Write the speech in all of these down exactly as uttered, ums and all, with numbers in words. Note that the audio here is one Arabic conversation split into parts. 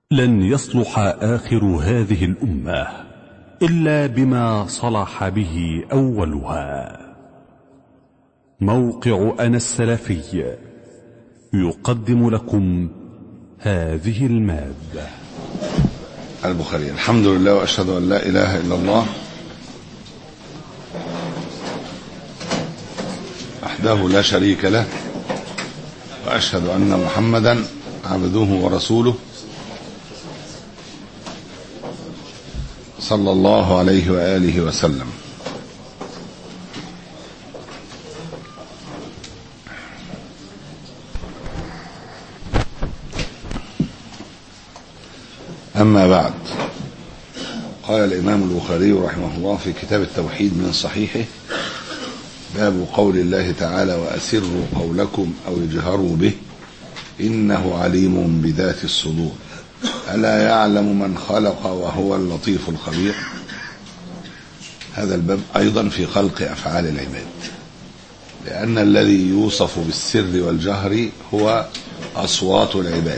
لن يصلح آخر هذه الأمة إلا بما صلح به أولها. موقع أنا السلفي يقدم لكم هذه المادة. البخاري. الحمد لله وأشهد أن لا إله إلا الله وحده لا شريك له، وأشهد أن محمدا عبده ورسوله صلى الله عليه وآله وسلم. أما بعد، قال الإمام البخاري رحمه الله في كتاب التوحيد من صحيحه: باب قول الله تعالى: وأسروا قولكم أو اجهروا به إنه عليم بذات الصدور ألا يعلم من خلق وهو اللطيف الخبير. هذا الباب أيضا في خلق أفعال العباد، لأن الذي يوصف بالسر والجهر هو أصوات العباد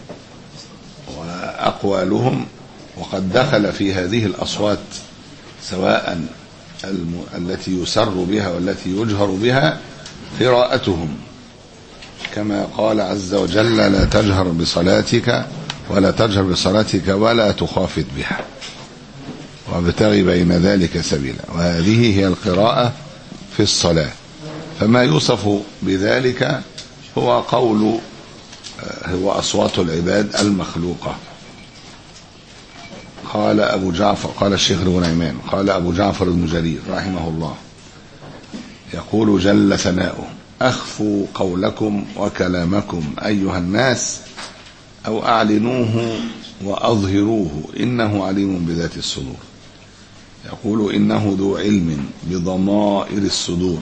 وأقوالهم، وقد دخل في هذه الأصوات سواء الم... التي يسر بها والتي يجهر بها قراءتهم، كما قال عز وجل: لا تجهر بصلاتك ولا تجهر بصلاتك ولا تخافت بها وابتغ بين ذلك سبيلا. وهذه هي القراءة في الصلاة. فما يوصف بذلك هو قول هو أصوات العباد المخلوقة. قال أبو جعفر قال الشيخ ابن نعيمان قال أبو جعفر بن جرير رحمه الله يقول جل ثناؤه: أخفوا قولكم وكلامكم أيها الناس أو أعلنوه وأظهروه إنه عليم بذات الصدور. يقول: إنه ذو علم بضمائر الصدور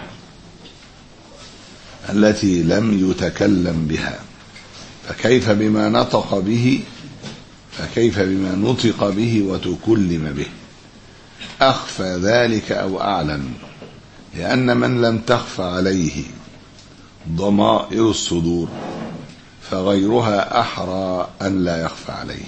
التي لم يتكلم بها، فكيف بما نطق به فكيف بما نطق به وتكلم به. أخفى ذلك أو أعلن، لأن من لم تخفى عليه ضمائر الصدور فغيرها أحرى أن لا يخفى عليه.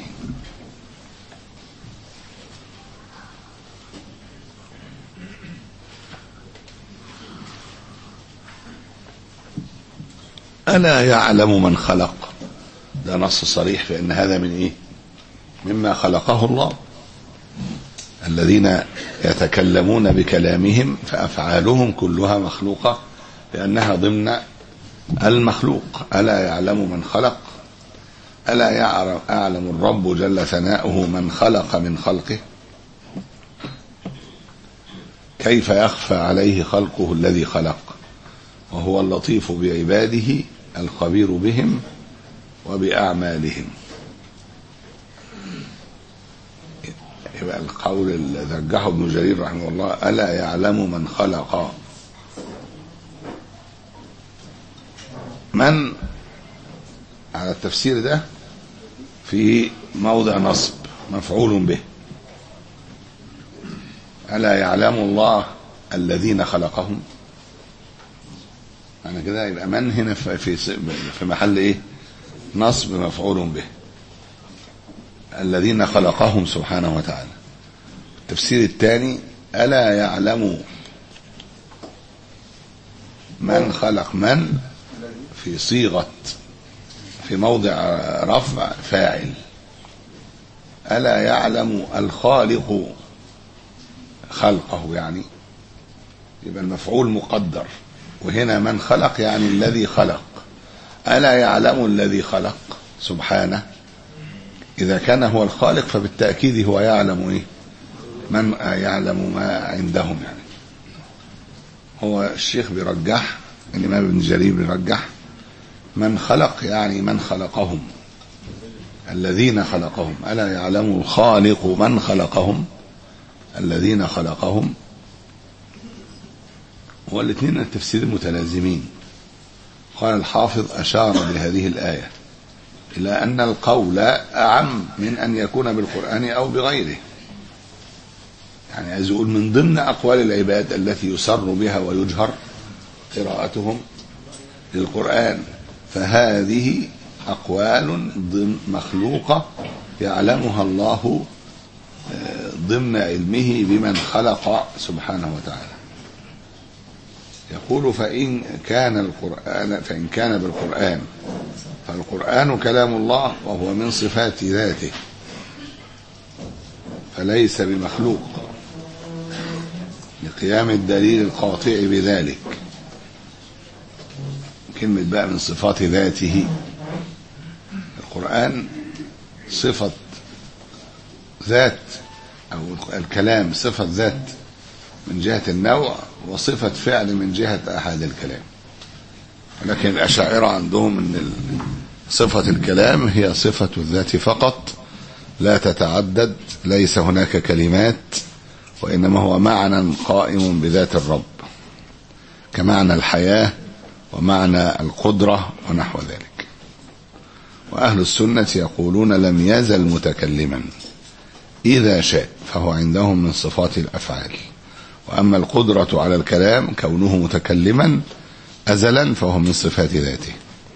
ألا يعلم من خلق، ده نص صريح في أن هذا من إيه؟ مما خلقه الله. الذين يتكلمون بكلامهم فأفعالهم كلها مخلوقة لأنها ضمن المخلوق. ألا يعلم من خلق، ألا يعلم الرب جل ثناؤه من خلق من خلقه، كيف يخفى عليه خلقه الذي خلق، وهو اللطيف بعباده الخبير بهم وبأعمالهم. يبقى القول الذي رجحه ابن جرير رحمه الله: ألا يعلم من خلق. من على التفسير ده في موضع نصب مفعول به. ألا يعلم الله الذين خلقهم، أنا كده يبقى من هنا في في محل إيه؟ نصب مفعول به، الذين خلقهم سبحانه وتعالى. التفسير الثاني: ألا يعلم من خلق، من في صيغة في موضع رفع فاعل. ألا يعلم الخالق خلقه، يعني يبقى المفعول مقدر، وهنا من خلق يعني الذي خلق. ألا يعلم الذي خلق سبحانه، إذا كان هو الخالق فبالتأكيد هو يعلم إيه؟ من يعلم ما عندهم. يعني هو الشيخ بيرجح، الإمام ابن جرير بيرجح من خلق يعني من خلقهم، الذين خلقهم. ألا يعلم الخالق من خلقهم، الذين خلقهم. والاثنين التفسير متلازمين. قال الحافظ: أشار بهذه الآية إلى أن القول أعم من أن يكون بالقرآن أو بغيره. يعني عايز يقول من ضمن أقوال العباد التي يسر بها ويجهر قراءتهم للقرآن، فهذه أقوال مخلوقة يعلمها الله ضمن علمه بمن خلق سبحانه وتعالى. يقول فإن كان القرآن فإن كان بالقرآن فالقرآن كلام الله وهو من صفات ذاته فليس بمخلوق لقيام الدليل القاطع بذلك. كلمة بقى من صفات ذاته، القرآن صفة ذات أو الكلام صفة ذات من جهة النوع وصفة فعل من جهة أحد الكلام. ولكن الأشاعرة عندهم أن صفة الكلام هي صفة الذات فقط لا تتعدد، ليس هناك كلمات، وإنما هو معنى قائم بذات الرب كمعنى الحياة ومعنى القدرة ونحو ذلك. وأهل السنة يقولون لم يزل متكلما إذا شاء، فهو عندهم من صفات الأفعال. وأما القدرة على الكلام كونه متكلما أزلا فهو من صفات ذاته.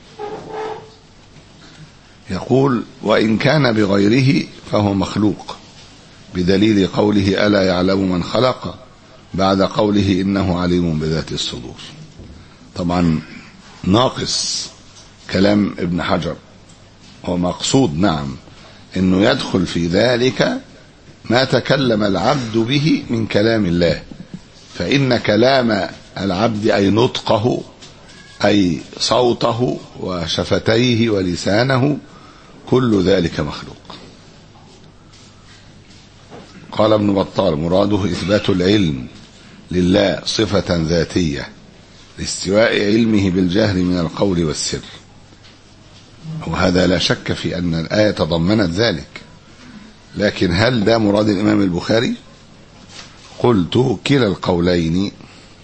يقول وإن كان بغيره فهو مخلوق بدليل قوله ألا يعلم من خلق بعد قوله إنه عليم بذات الصدور. طبعا ناقص كلام ابن حجر، هو مقصود نعم انه يدخل في ذلك ما تكلم العبد به من كلام الله، فإن كلام العبد أي نطقه أي صوته وشفتيه ولسانه كل ذلك مخلوق. قال ابن بطال مراده إثبات العلم لله صفة ذاتية لاستواء علمه بالجهر من القول والسر، وهذا لا شك في أن الآية تضمنت ذلك. لكن هل ده مراد الإمام البخاري؟ قلت كلا القولين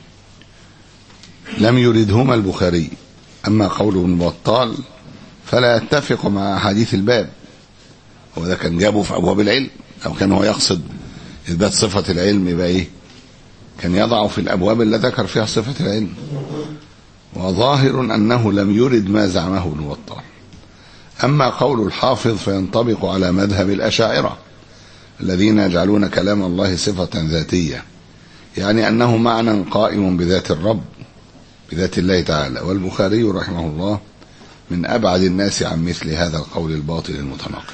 لم يردهما البخاري. أما قول ابن بطال فلا يتفق مع حديث الباب، وده كان جابه في أبواب العلم. لو كان هو يقصد إثبات صفة العلم يبقى إيه؟ كان يضع في الأبواب التي ذكر فيها صفة العلم. وظاهر أنه لم يرد ما زعمه ابن بطال. أما قول الحافظ فينطبق على مذهب الأشاعرة الذين يجعلون كلام الله صفة ذاتية، يعني أنه معنى قائم بذات الرب بذات الله تعالى. والبخاري رحمه الله من أبعد الناس عن مثل هذا القول الباطل المتناقض.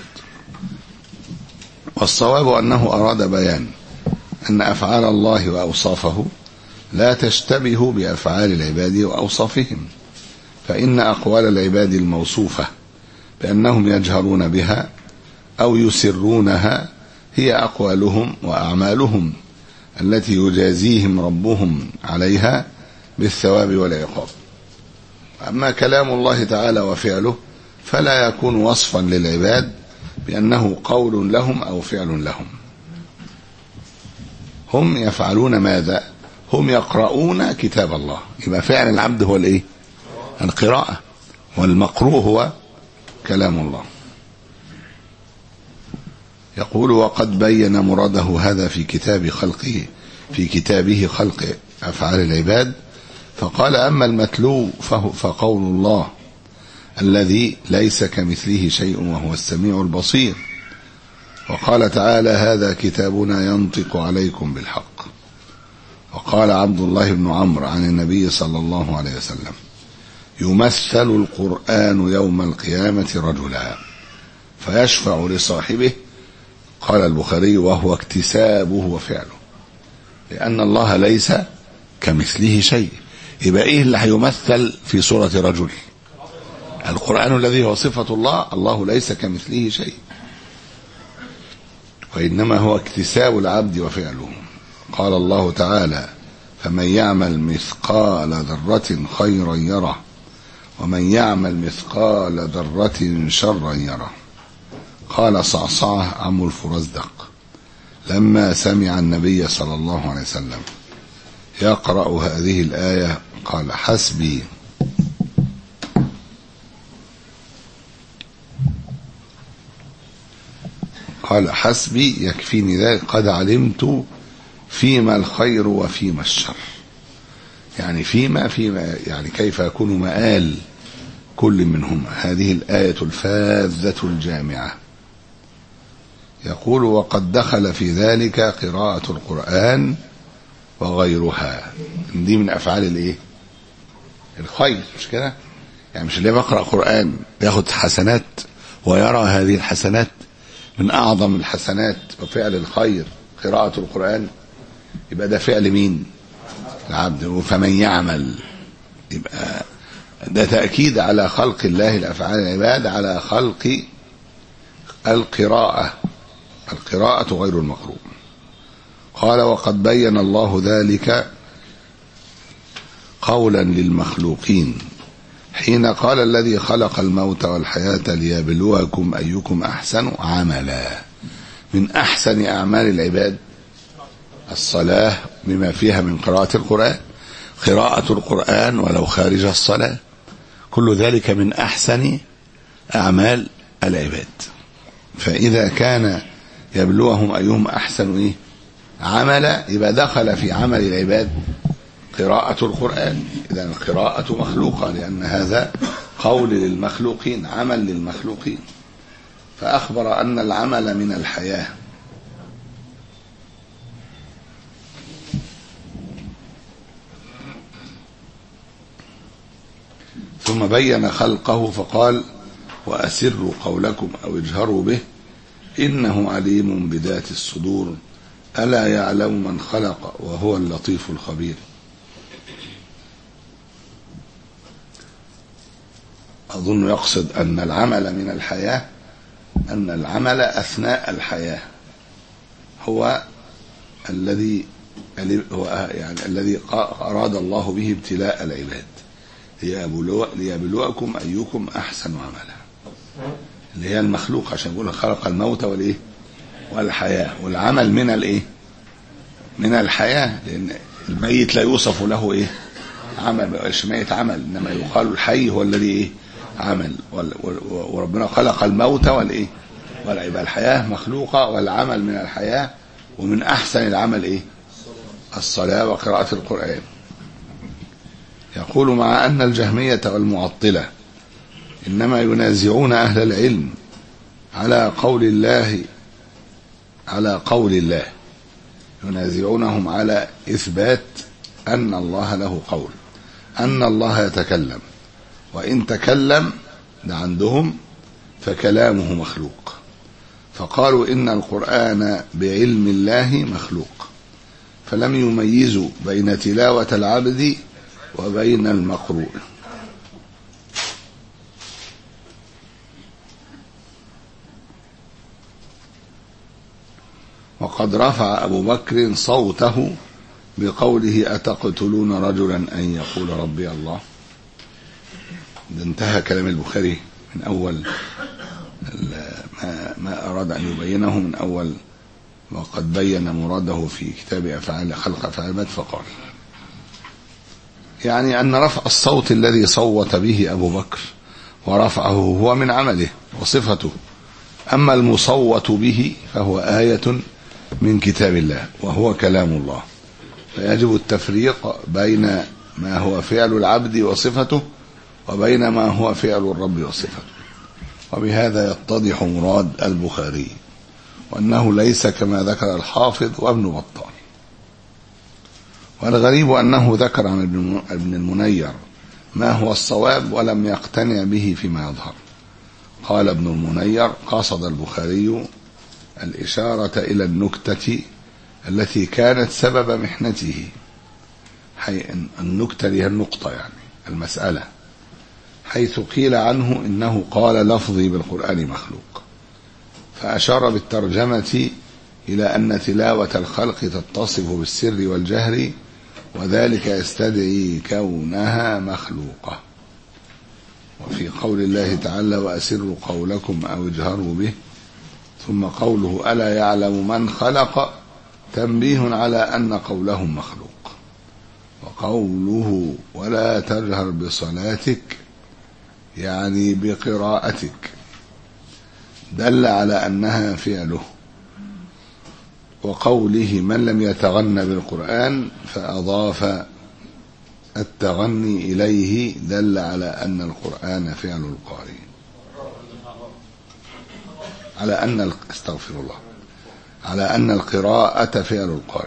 والصواب أنه أراد بيان أن أفعال الله وأوصافه لا تشتبه بأفعال العباد وأوصافهم، فإن أقوال العباد الموصوفة بأنهم يجهرون بها أو يسرونها هي أقوالهم وأعمالهم التي يجازيهم ربهم عليها بالثواب والعقاب. أما كلام الله تعالى وفعله فلا يكون وصفا للعباد بأنه قول لهم أو فعل لهم. هم يفعلون ماذا؟ هم يقرؤون كتاب الله، يبقى فعل العبد هو الايه؟ القراءة، والمقروء هو كلام الله. يقول وقد بين مراده هذا في كتاب خلقه في كتابه خلق أفعال العباد، فقال أما المتلو فقول الله الذي ليس كمثله شيء وهو السميع البصير. وقال تعالى هذا كتابنا ينطق عليكم بالحق. وقال عبد الله بن عمرو عن النبي صلى الله عليه وسلم يمثل القرآن يوم القيامة رجلا فيشفع لصاحبه. قال البخاري وهو اكتسابه وفعله، لأن الله ليس كمثله شيء. يبقى ايه اللي هيمثل في صورة رجل؟ القرآن الذي هو صفة الله، الله ليس كمثله شيء، وإنما هو اكتساب العبد وفعله. قال الله تعالى فمن يعمل مثقال ذرة خيرا يره ومن يعمل مثقال ذرة شرا يره. قال صعصعة عم الفرزدق لما سمع النبي صلى الله عليه وسلم يقرأ هذه الآية قال حسبي قال حسبي يكفيني ذلك قد علمت فيما الخير وفيما الشر. يعني فيما فيما يعني كيف يكون مآل كل منهما. هذه الآية الفاذة الجامعة يقول وقد دخل في ذلك قراءة القرآن وغيرها. دي من أفعال الايه الخير، مش كده؟ يعني مش اللي بقرأ قرآن بياخد حسنات ويرى هذه الحسنات من أعظم الحسنات وفعل الخير قراءة القرآن، يبقى ده فعل مين؟ العبد. فمن يعمل، يبقى ده تأكيد على خلق الله الأفعال العباد على خلق القراءة. القراءة غير المقروء. قال وقد بين الله ذلك قولا للمخلوقين حين قال الذي خلق الموت والحياة ليبلوكم أيكم أحسن عملا. من أحسن أعمال العباد الصلاة بما فيها من قراءة القرآن، قراءة القرآن ولو خارج الصلاة، كل ذلك من أحسن أعمال العباد. فإذا كان يبلوهم أيهم أحسن إيه عملا، يبقى دخل في عمل العباد قراءة القرآن. إذا القراءة مخلوقة، لأن هذا قول للمخلوقين، عمل للمخلوقين. فأخبر أن العمل من الحياة. ثم بين خلقه فقال وأسروا قولكم أو اجهروا به إنه عليم بذات الصدور ألا يعلم من خلق وهو اللطيف الخبير. أظن يقصد أن العمل من الحياة، أن العمل أثناء الحياة هو الذي هو يعني الذي أراد الله به ابتلاء العباد ليبلوكم أيكم أحسن عملا، اللي هي المخلوق، عشان يقول خلق الموت والإيه والحياة. والعمل من الإيه من الحياة، لأن الميت لا يوصف له إيه عمل، ما يقالش ميت عمل، إنما يقال الحي هو الذي إيه عمل. وربنا خلق الموت والإيه والعباد. الحياة مخلوقة والعمل من الحياة. ومن أحسن العمل إيه الصلاة وقراءة القرآن. يقول مع أن الجهمية والمعطلة إنما ينازعون أهل العلم على قول الله على قول الله ينازعونهم على إثبات أن الله له قول، أن الله يتكلم، وإن تكلم ده عندهم فكلامه مخلوق. فقالوا إن القرآن بعلم الله مخلوق، فلم يميزوا بين تلاوة العبد وبين المقروء. وقد رفع أبو بكر صوته بقوله أتقتلون رجلا أن يقول ربي الله. ده انتهى كلام البخاري من أول ما, ما أراد أن يبينه من أول وقد بين مراده في كتاب أفعال خلق أفعال العباد. فقال يعني أن رفع الصوت الذي صوت به أبو بكر ورفعه هو من عمله وصفته، أما المصوت به فهو آية من كتاب الله وهو كلام الله. فيجب التفريق بين ما هو فعل العبد وصفته وبين ما هو فعل الرب وصفته. وبهذا يتضح مراد البخاري، وأنه ليس كما ذكر الحافظ وابن بطال. والغريب أنه ذكر عن ابن المنير ما هو الصواب ولم يقتنع به فيما يظهر. قال ابن المنير قصد البخاري الإشارة إلى النكتة التي كانت سبب محنته، حي النكتة هي النقطة يعني المسألة، حيث قيل عنه إنه قال لفظي بالقرآن مخلوق. فأشار بالترجمة إلى أن تلاوة الخلق تتصف بالسر والجهر، وذلك يستدعي كونها مخلوقة. وفي قول الله تعالى وأسروا قولكم أو اجهروا به، ثم قوله ألا يعلم من خلق تنبيه على أن قولهم مخلوق. وقوله ولا تجهر بصلاتك يعني بقراءتك دل على أنها فعله. وقوله من لم يتغن بالقرآن فأضاف التغني إليه دل على أن القرآن فعل القارئ، على أن استغفر الله على أن القراءة فعل القارئ.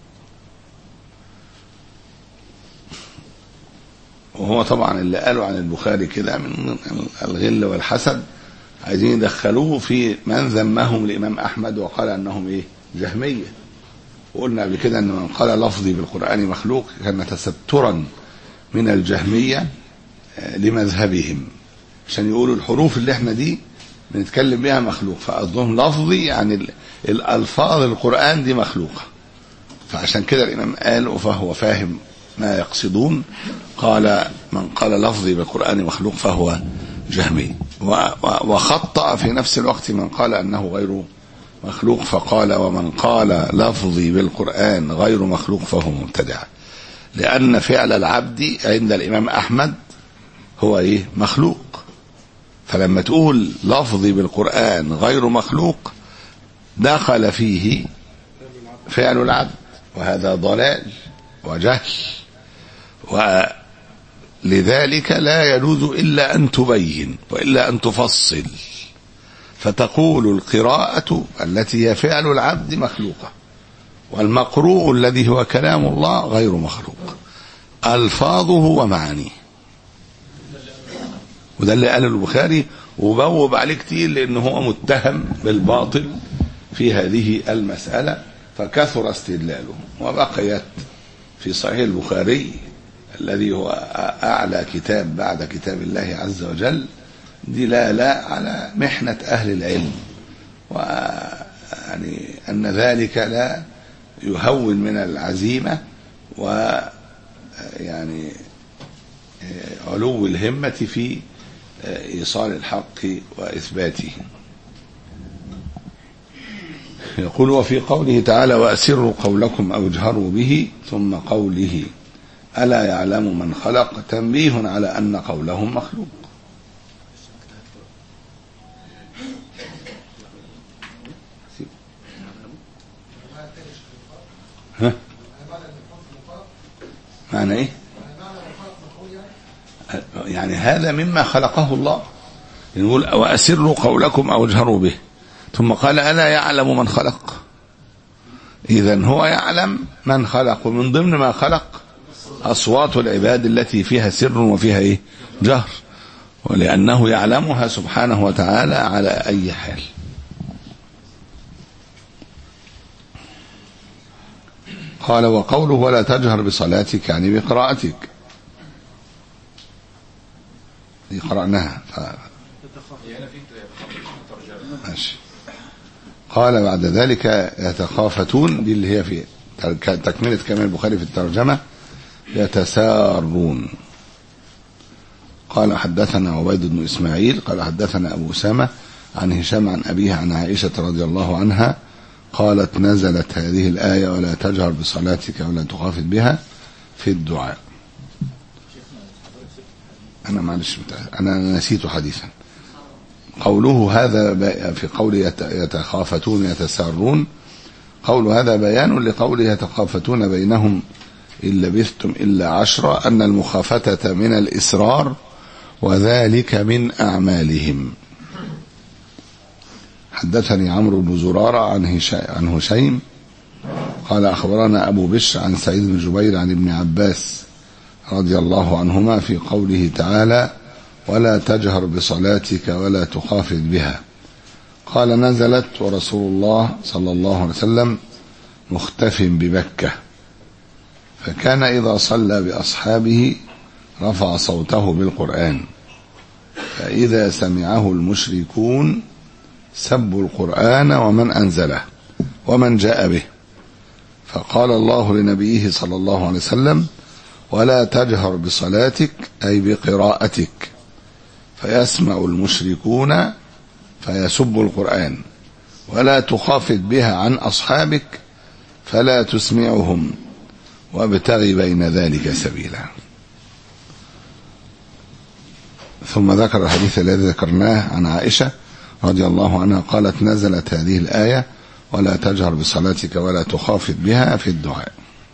وهو طبعا اللي قالوا عن البخاري كده من الغل والحسد عايزين يدخلوه في من ذمهم الإمام أحمد وقال أنهم إيه جهمية. وقلنا قبل كده أن من قال لفظي بالقرآن مخلوق كان تسترا من الجهمية لمذهبهم، عشان يقولوا الحروف اللي احنا دي بنتكلم بها مخلوق، فقصدهم لفظي يعني الألفاظ القرآن دي مخلوقة. فعشان كده الإمام قال فهو فاهم ما يقصدون، قال من قال لفظي بالقرآن مخلوق فهو جهمي. وخطأ في نفس الوقت من قال أنه غير مخلوق فقال ومن قال لفظي بالقرآن غير مخلوق فهو مبتدع، لأن فعل العبد عند الإمام أحمد هو إيه مخلوق. فلما تقول لفظي بالقرآن غير مخلوق دخل فيه فعل العبد، وهذا ضلال وجهل، ولذلك لا يجوز إلا أن تبين وإلا أن تفصل، فتقول القراءة التي هي فعل العبد مخلوقة، والمقروء الذي هو كلام الله غير مخلوق ألفاظه ومعانيه. وده اللي قاله البخاري وبوب عليه كتير لأنه هو متهم بالباطل في هذه المسألة فكثر استدلاله. وبقيت في صحيح البخاري الذي هو أعلى كتاب بعد كتاب الله عز وجل دلالة على محنة أهل العلم، ويعني أن ذلك لا يهون من العزيمة ويعني علو الهمة في إيصال الحق وإثباته. يقول وفي قوله تعالى وأسروا قولكم أو اجهروا به، ثم قوله ألا يعلم من خلق تنبيه على أن قولهم مخلوق. ها؟ معنى إيه؟ يعني هذا مما خلقه الله. نقول وأسروا قولكم أو اجهروا به، ثم قال ألا يعلم من خلق. إذن هو يعلم من خلق، ومن ضمن ما خلق أصوات العباد التي فيها سر وفيها إيه؟ جهر، ولأنه يعلمها سبحانه وتعالى على أي حال. قال وقوله ولا تجهر بصلاتك يعني بقراءتك، دي قرأناها ف... ماشي. قال بعد ذلك يتخافتون، دي اللي هي في تكملة كمان البخاري في الترجمة يتسارون. قال حدثنا عبيد بن إسماعيل قال حدثنا أبو أسامة عن هشام عن أبيه عن عائشة رضي الله عنها قالت نزلت هذه الآية ولا تجهر بصلاتك ولا تخافت بها في الدعاء. أنا معلش أنا نسيت حديثا. قوله هذا في قول يتخافتون يتسارون، قول هذا بيان لقول يتخافتون بينهم إن لبثتم إلا عشرة، أن المخافتة من الإسرار وذلك من أعمالهم. حدثني عمرو بن زرارة عن عن هشيم قال أخبرنا أبو بشر عن سعيد بن جبير عن ابن عباس رضي الله عنهما في قوله تعالى ولا تجهر بصلاتك ولا تخافت بها. قال نزلت ورسول الله صلى الله عليه وسلم مختف بمكة، فكان إذا صلى بأصحابه رفع صوته بالقرآن، فإذا سمعه المشركون سبوا القرآن ومن أنزله ومن جاء به، فقال الله لنبيه صلى الله عليه وسلم ولا تجهر بصلاتك أي بقراءتك، فيسمع المشركون فيسبوا القرآن، ولا تخافت بها عن أصحابك فلا تسمعهم وابتغي بين ذلك سبيلا. ثم ذكر الحديث الذي ذكرناه عن عائشة رضي الله عنها قالت نزلت هذه الآية ولا تجهر بصلاتك ولا تخافت بها في الدعاء.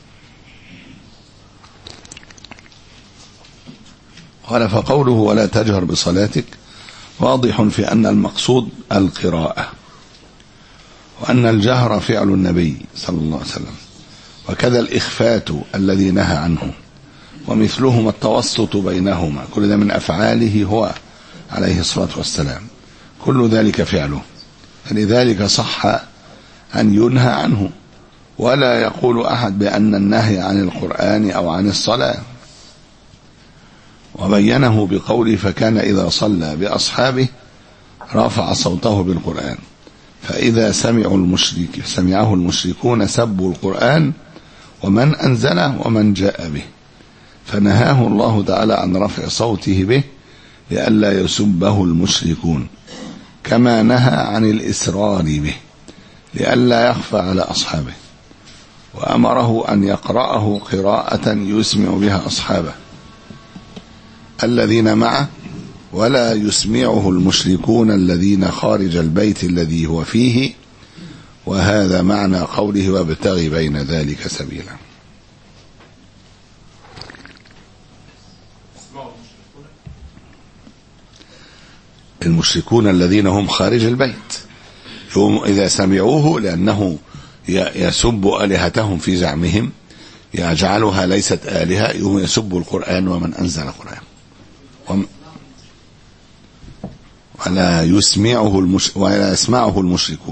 قال فقوله ولا تجهر بصلاتك واضح في أن المقصود القراءة، وأن الجهر فعل النبي صلى الله عليه وسلم، وكذا الإخفات الذي نهى عنه، ومثلهما التوسط بينهما، كل ده من أفعاله هو عليه الصلاة والسلام، كل ذلك فعله، فلذلك صح أن ينهى عنه. ولا يقول أحد بأن النهي عن القرآن أو عن الصلاة، وبينه بقوله فكان إذا صلى بأصحابه رفع صوته بالقرآن، فإذا سمعوا المشرك سمعه المشركون سبوا القرآن ومن أنزله ومن جاء به، فنهاه الله تعالى عن رفع صوته به لئلا يسبه المشركون، كما نهى عن الإسرار به لئلا يخفى على أصحابه، وأمره أن يقرأه قراءة يسمع بها أصحابه الذين معه، ولا يسمعه المشركون الذين خارج البيت الذي هو فيه، وهذا معنى قوله وابتغي بين ذلك سبيلا. المشركون الذين هم خارج البيت إذا سمعوه، لأنه يسب آلهتهم في زعمهم، يجعلها ليست آلهة، يسب القرآن ومن أنزل القرآن، ولا يسمعه المش... ولا يسمعه المشركون.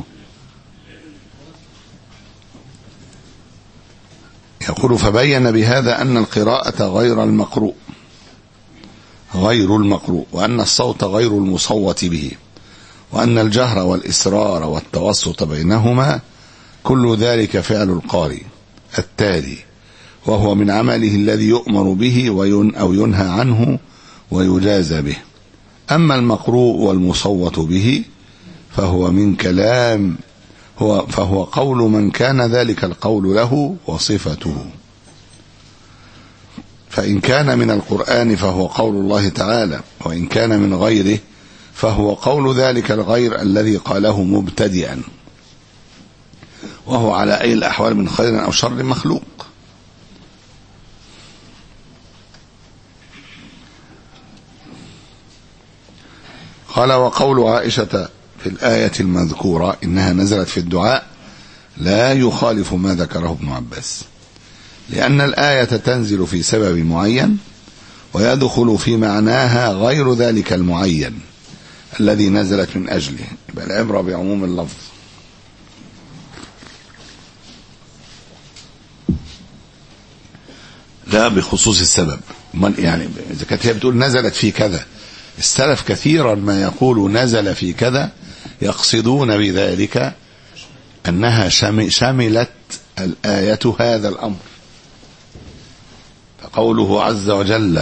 يقول فبين بهذا أن القراءة غير المقروء غير المقروء وأن الصوت غير المصوت به، وأن الجهر والإسرار والتوسط بينهما كل ذلك فعل القارئ التالي، وهو من عمله الذي يؤمر به وين أو ينهى عنه ويجازى به. أما المقروء والمصوت به فهو من كلام هو فهو قول من كان ذلك القول له وصفته، فإن كان من القرآن فهو قول الله تعالى، وإن كان من غيره فهو قول ذلك الغير الذي قاله مبتدئا، وهو على أي الأحوال من خير أو شر مخلوق. قال وقول عائشة في الآية المذكورة إنها نزلت في الدعاء لا يخالف ما ذكره ابن عباس، لأن الآية تنزل في سبب معين ويدخل في معناها غير ذلك المعين الذي نزلت من أجله، يبقى العبرة بعموم اللفظ. لا بخصوص السبب. يعني إذا كانت هي بتقول نزلت في كذا، السلف كثيرا ما يقول نزل في كذا يقصدون بذلك أنها شملت الآية هذا الأمر. فقوله عز وجل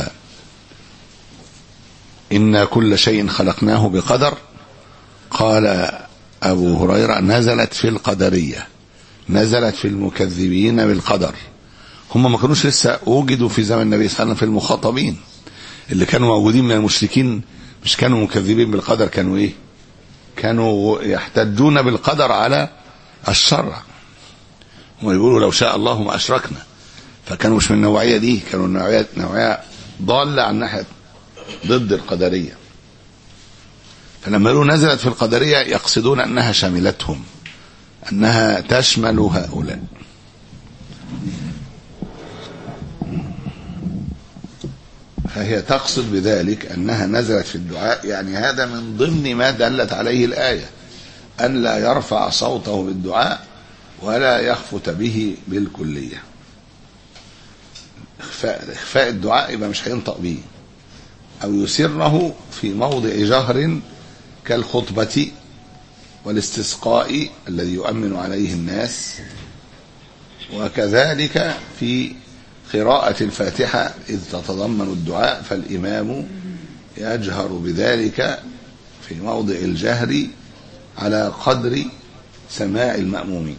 إنا كل شيء خلقناه بقدر، قال أبو هريرة نزلت في القدرية، نزلت في المكذبين بالقدر. هم ما كانوش لسه وجدوا في زمن النبي صلى الله عليه وسلم في المخاطبين اللي كانوا موجودين من المشركين، مش كانوا مكذبين بالقدر، كانوا ايه؟ كانوا يحتجون بالقدر على الشرع، ويقولوا لو شاء الله ما أشركنا. فكانوا مش من النوعية دي، كانوا نوعية نوعية ضالة عن ناحية ضد القدرية. فلما يقولوا نزلت في القدرية يقصدون أنها شملتهم، أنها تشمل هؤلاء. فهي تقصد بذلك أنها نزلت في الدعاء، يعني هذا من ضمن ما دلت عليه الآية، أن لا يرفع صوته بالدعاء ولا يخفت به بالكلية. إخفاء, إخفاء الدعاء يبقى مش هينطق به، أو يسره في موضع جهر كالخطبة والاستسقاء الذي يؤمن عليه الناس، وكذلك في قراءة الفاتحة إذ تتضمن الدعاء، فالإمام يجهر بذلك في موضع الجهر على قدر سماع المأمومين.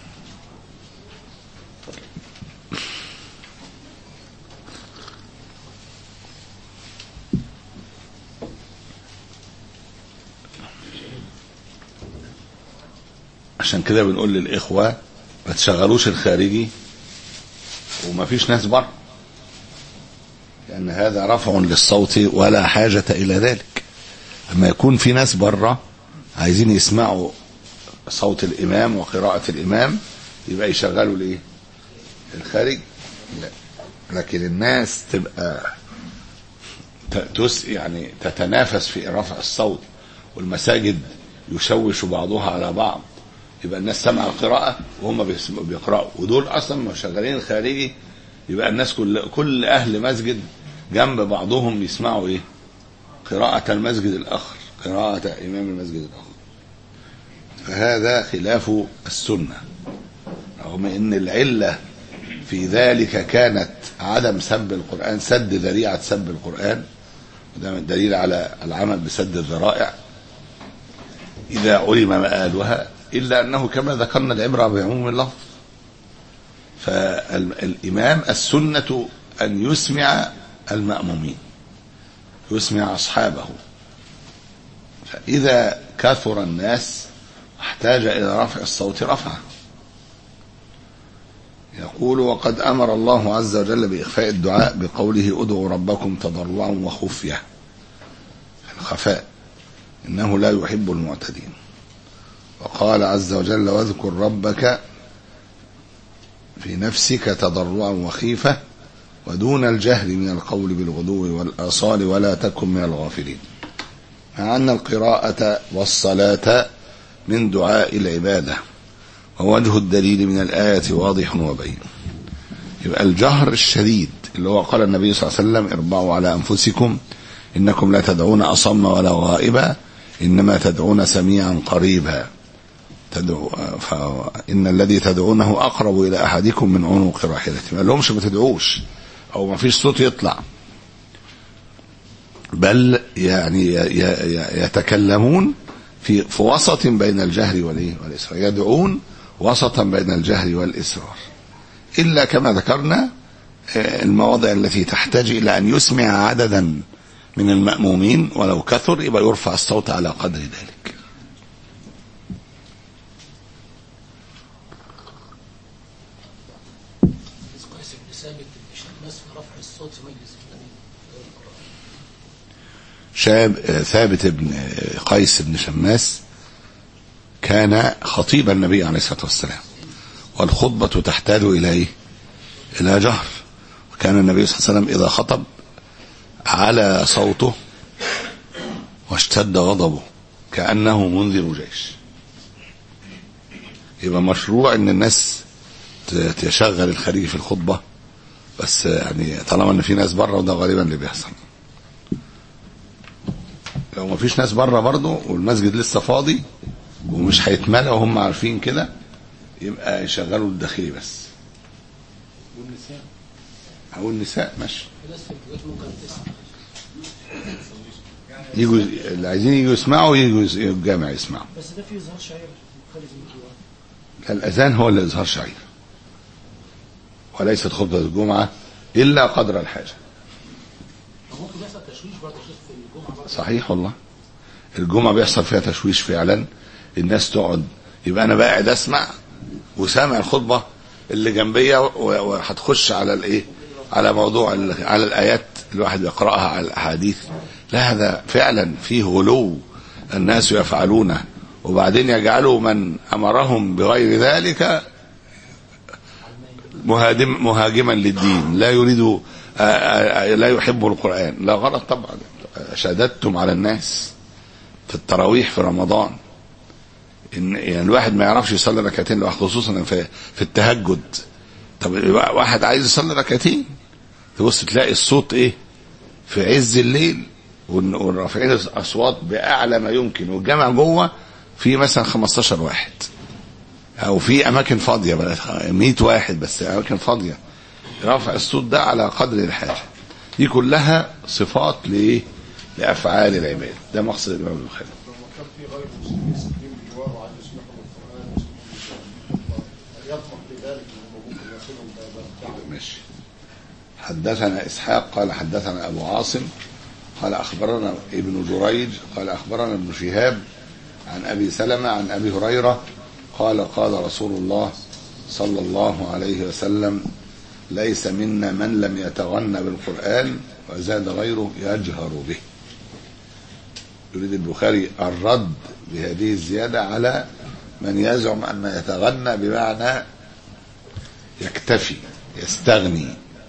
عشان كده بنقول للإخوة ما تشغلوش الخارجي وما فيش ناس بره، لأن هذا رفع للصوت ولا حاجة إلى ذلك. أما يكون في ناس بره عايزين يسمعوا صوت الإمام وقراءة الإمام يبقى يشغلوا ليه الخارج؟ لا. لكن الناس تبقى تس يعني تتنافس في رفع الصوت، والمساجد يشوش بعضها على بعض، يبقى الناس سمع القراءة وهم بيقرأوا، ودول أصلا مشغلين الخارجي، يبقى الناس كل كل أهل مسجد جنب بعضهم يسمعوا إيه؟ قراءة المسجد الآخر، قراءة إمام المسجد الآخر. فهذا خلاف السنة، رغم أن العلة في ذلك كانت عدم سب القرآن، سد ذريعة سب القرآن، وده دليل على العمل بسد الذرائع إذا علم مآلها، إلا أنه كما ذكرنا العبرة بعموم اللفظ. فالإمام السنة أن يسمع المأمومين، يسمع أصحابه، فإذا كثر الناس احتاج إلى رفع الصوت رفعه. يقول: وقد أمر الله عز وجل بإخفاء الدعاء بقوله: ادعوا ربكم تضرعا وخفية، الخفاء، إنه لا يحب المعتدين. وقال عز وجل: واذكر ربك في نفسك تضرعا وخيفة ودون الجهر من القول بالغدو والآصال ولا تكن من الغافلين، مع أن القراءة والصلاة من دعاء العبادة، ووجه الدليل من الآية واضح وبين. يبقى الجهر الشديد اللي هو قال النبي صلى الله عليه وسلم: اربعوا على أنفسكم إنكم لا تدعون أصم ولا غائبا إنما تدعون سميعا قريبا، تدعو فإن الذي تدعونه أقرب إلى أحدكم من عنق راحلته. ما لهمش ما تدعوش أو ما فيش صوت يطلع، بل يعني يتكلمون في في وسط بين الجهر والإسرار، يدعون وسطا بين الجهر والإسرار، إلا كما ذكرنا المواضع التي تحتاج إلى أن يسمع عددا من المأمومين ولو كثر، يبقى يرفع الصوت على قدر ذلك. شاب ثابت بن قيس بن شماس كان خطيب النبي عليه الصلاة والسلام، والخطبة تحتاج إلى إيه؟ إلى جهر، وكان النبي صلى الله عليه وسلم إذا خطب على صوته واشتد غضبه كأنه منذر جيش. يبقى مشروع ان الناس تشغل الخارجي في الخطبة، بس يعني طالما ان في ناس بره، وده غالبا اللي بيحصل. لو ما فيش ناس بره برضه والمسجد لسه فاضي ومش هيتملى وهم عارفين كده، يبقى يشغلوا الداخلي بس. والنساء او النساء ماشي، يجوا اللي عايزين يجوا يسمعوا يجوا الجامع يسمعوا. بس ده فيه اظهار شعير خالص من الجوار. الاذان هو اللي اظهار شعير، وليست خطبة الجمعة الا قدر الحاجة. ممكن يحصل تشويش برضه في الجمعة. صحيح والله، الجمعة بيحصل فيها تشويش فعلا، الناس تقعد، يبقى انا قاعد اسمع وسامع الخطبة اللي جنبية، وهتخش على الايه، على موضوع على الايات الواحد يقرأها على الاحاديث. لا، هذا فعلا فيه غلو الناس يفعلونه، وبعدين يجعلوا من امرهم بغير ذلك مهاجم مهاجما للدين، لا يريد لا يحب القرآن. لا، غلط طبعا. شددتم على الناس في التراويح في رمضان، ان يعني الواحد ما يعرفش يصلي ركعتين لوحده، خصوصا في في التهجد. طب واحد عايز يصلي ركعتين، تبص تلاقي الصوت ايه في عز الليل، والرافعين الاصوات باعلى ما يمكن، والجامع جوه في مثلا خمستاشر واحد، او في اماكن فاضيه مية واحد بس، اماكن فاضيه. رفع الصوت ده على قدر الحاجه، دي كلها صفات لايه؟ لافعال العباد. ده مقصد الامام البخاري. ماشي. حدثنا اسحاق قال حدثنا ابو عاصم قال اخبرنا ابن جريج قال اخبرنا ابن شهاب عن ابي سلمة عن ابي هريرة قال قال رسول الله صلى الله عليه وسلم: ليس منا من لم يتغنى بالقرآن، وزاد غيره يجهر به. يريد البخاري الرد بهذه الزيادة على من يزعم أن يتغنى بمعنى يكتفي يستغني،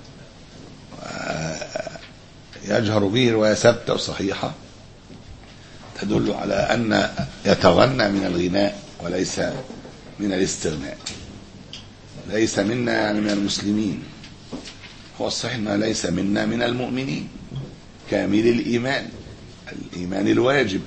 يجهر به رواية ثابتة وصحيحة تدل على أن يتغنى من الغناء وليس من الاستغناء. ليس منا يعني من المسلمين، هو الصحيح أنه ليس منا من المؤمنين كامل الإيمان، الإيمان الواجب.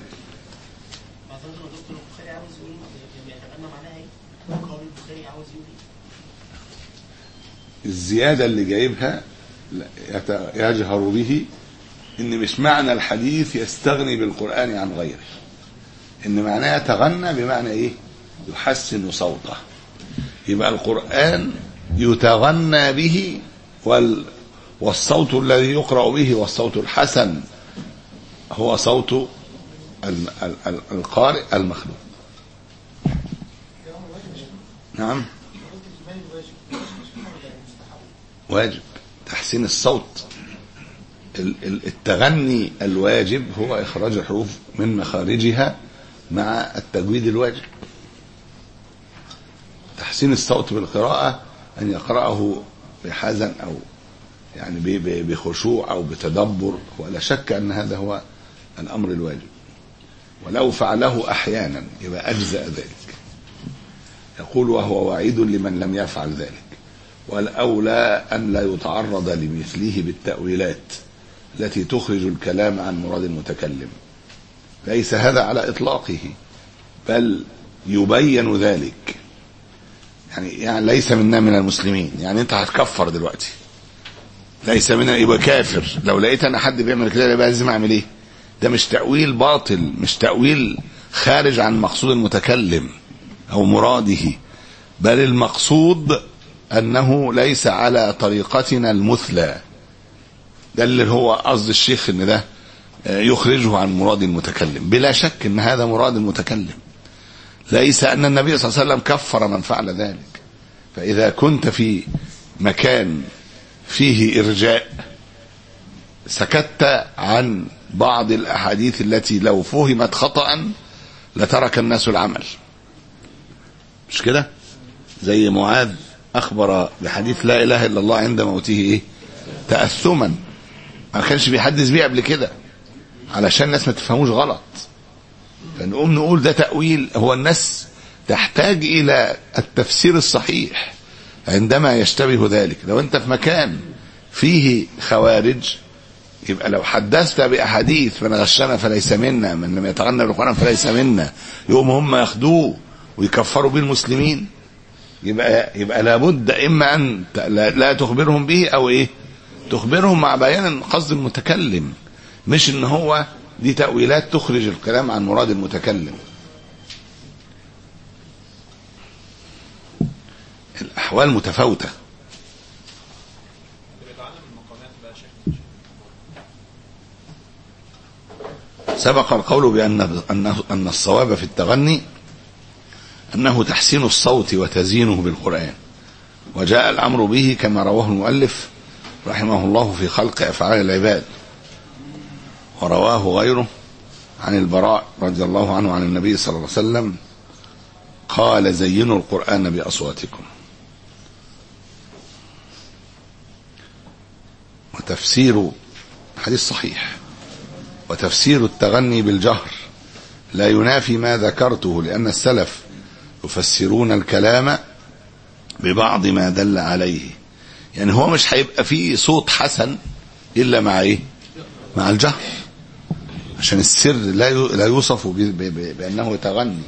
الزيادة اللي جايبها يجهر به إن مش معنى الحديث يستغني بالقرآن عن غيره، إن معناه يتغنى بمعنى إيه؟ يحسن صوته. يبقى القرآن يتغنى به، والصوت الذي يقرأ به والصوت الحسن هو صوت القارئ المخلوق. نعم واجب تحسين الصوت. التغني الواجب هو إخراج الحروف من مخارجها مع التجويد الواجب. تحسين الصوت بالقراءة أن يقرأه بحزن أو يعني بخشوع أو بتدبر، ولا شك أن هذا هو الأمر الواجب، ولو فعله أحيانا يبقى أجزأ ذلك. يقول وهو وعيد لمن لم يفعل ذلك، والأولى أن لا يتعرض لمثله بالتأويلات التي تخرج الكلام عن مراد المتكلم. ليس هذا على إطلاقه، بل يبين ذلك. يعني, يعني ليس منا من المسلمين، يعني أنت هتكفر دلوقتي ليس منا يبقى كافر. لو لقيت أنا حد بيعمل كده يبقى لازم أعمل إيه؟ ده مش تأويل باطل، مش تأويل خارج عن مقصود المتكلم أو مراده، بل المقصود أنه ليس على طريقتنا المثلى. ده اللي هو قصد الشيخ، ان ده يخرجه عن مراد المتكلم. بلا شك ان هذا مراد المتكلم، ليس ان النبي صلى الله عليه وسلم كفر من فعل ذلك. فاذا كنت في مكان فيه ارجاء سكت عن بعض الاحاديث التي لو فهمت خطأ لترك الناس العمل، مش كده؟ زي معاذ اخبر بحديث لا اله الا الله عند موته ايه؟ تأثما، ما كانش بيحدث بيه قبل كده علشان الناس ما تفهموش غلط. فنقوم نقول ده تأويل. هو الناس تحتاج إلى التفسير الصحيح عندما يشتبه ذلك. لو أنت في مكان فيه خوارج يبقى لو حدثت بأحاديث من غشنا فليس منا، من لم يتغنى بالقرآن فليس منا، يقوم هم ياخدوه ويكفروا به المسلمين. يبقى يبقى لابد إما أن لا تخبرهم به أو إيه؟ تخبرهم مع بيان قصد المتكلم، مش ان هو دي تأويلات تخرج الكلام عن مراد المتكلم. الأحوال متفاوتة. سبق القول بأن أن الصواب في التغني أنه تحسين الصوت وتزيينه بالقرآن، وجاء الأمر به كما رواه المؤلف رحمه الله في خلق أفعال العباد، ورواه غيره عن البراء رضي الله عنه عن النبي صلى الله عليه وسلم قال زينوا القرآن بأصواتكم. وتفسير حديث صحيح، وتفسير التغني بالجهر لا ينافي ما ذكرته، لأن السلف يفسرون الكلام ببعض ما دل عليه. يعني هو مش هيبقى فيه صوت حسن إلا مع إيه؟ مع الجهر، عشان السر لا لا يوصف بأنه يتغني.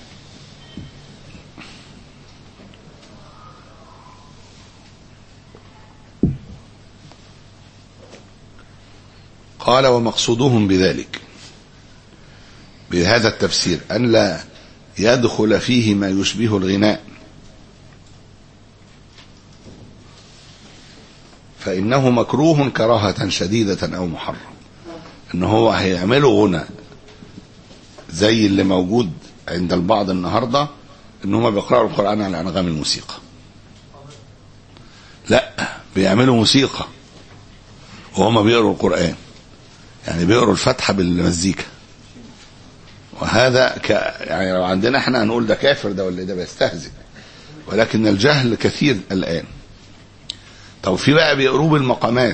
قال ومقصودهم بذلك بهذا التفسير أن لا يدخل فيه ما يشبه الغناء، فإنه مكروه كراهة شديدة أو محرم. إن هو هيعملوا غنى زي اللي موجود عند البعض النهاردة، إن هم بيقرأوا القرآن على أنغام الموسيقى. لا، بيعملوا موسيقى وهم بيقرأوا القرآن، يعني بيقرأوا الفاتحة بالمزيكا وهذا ك يعني لو عندنا احنا هنقول ده كافر ده ولا ده بيستهزئ، ولكن الجهل كثير الآن. طب في بقى بيقروا بالمقامات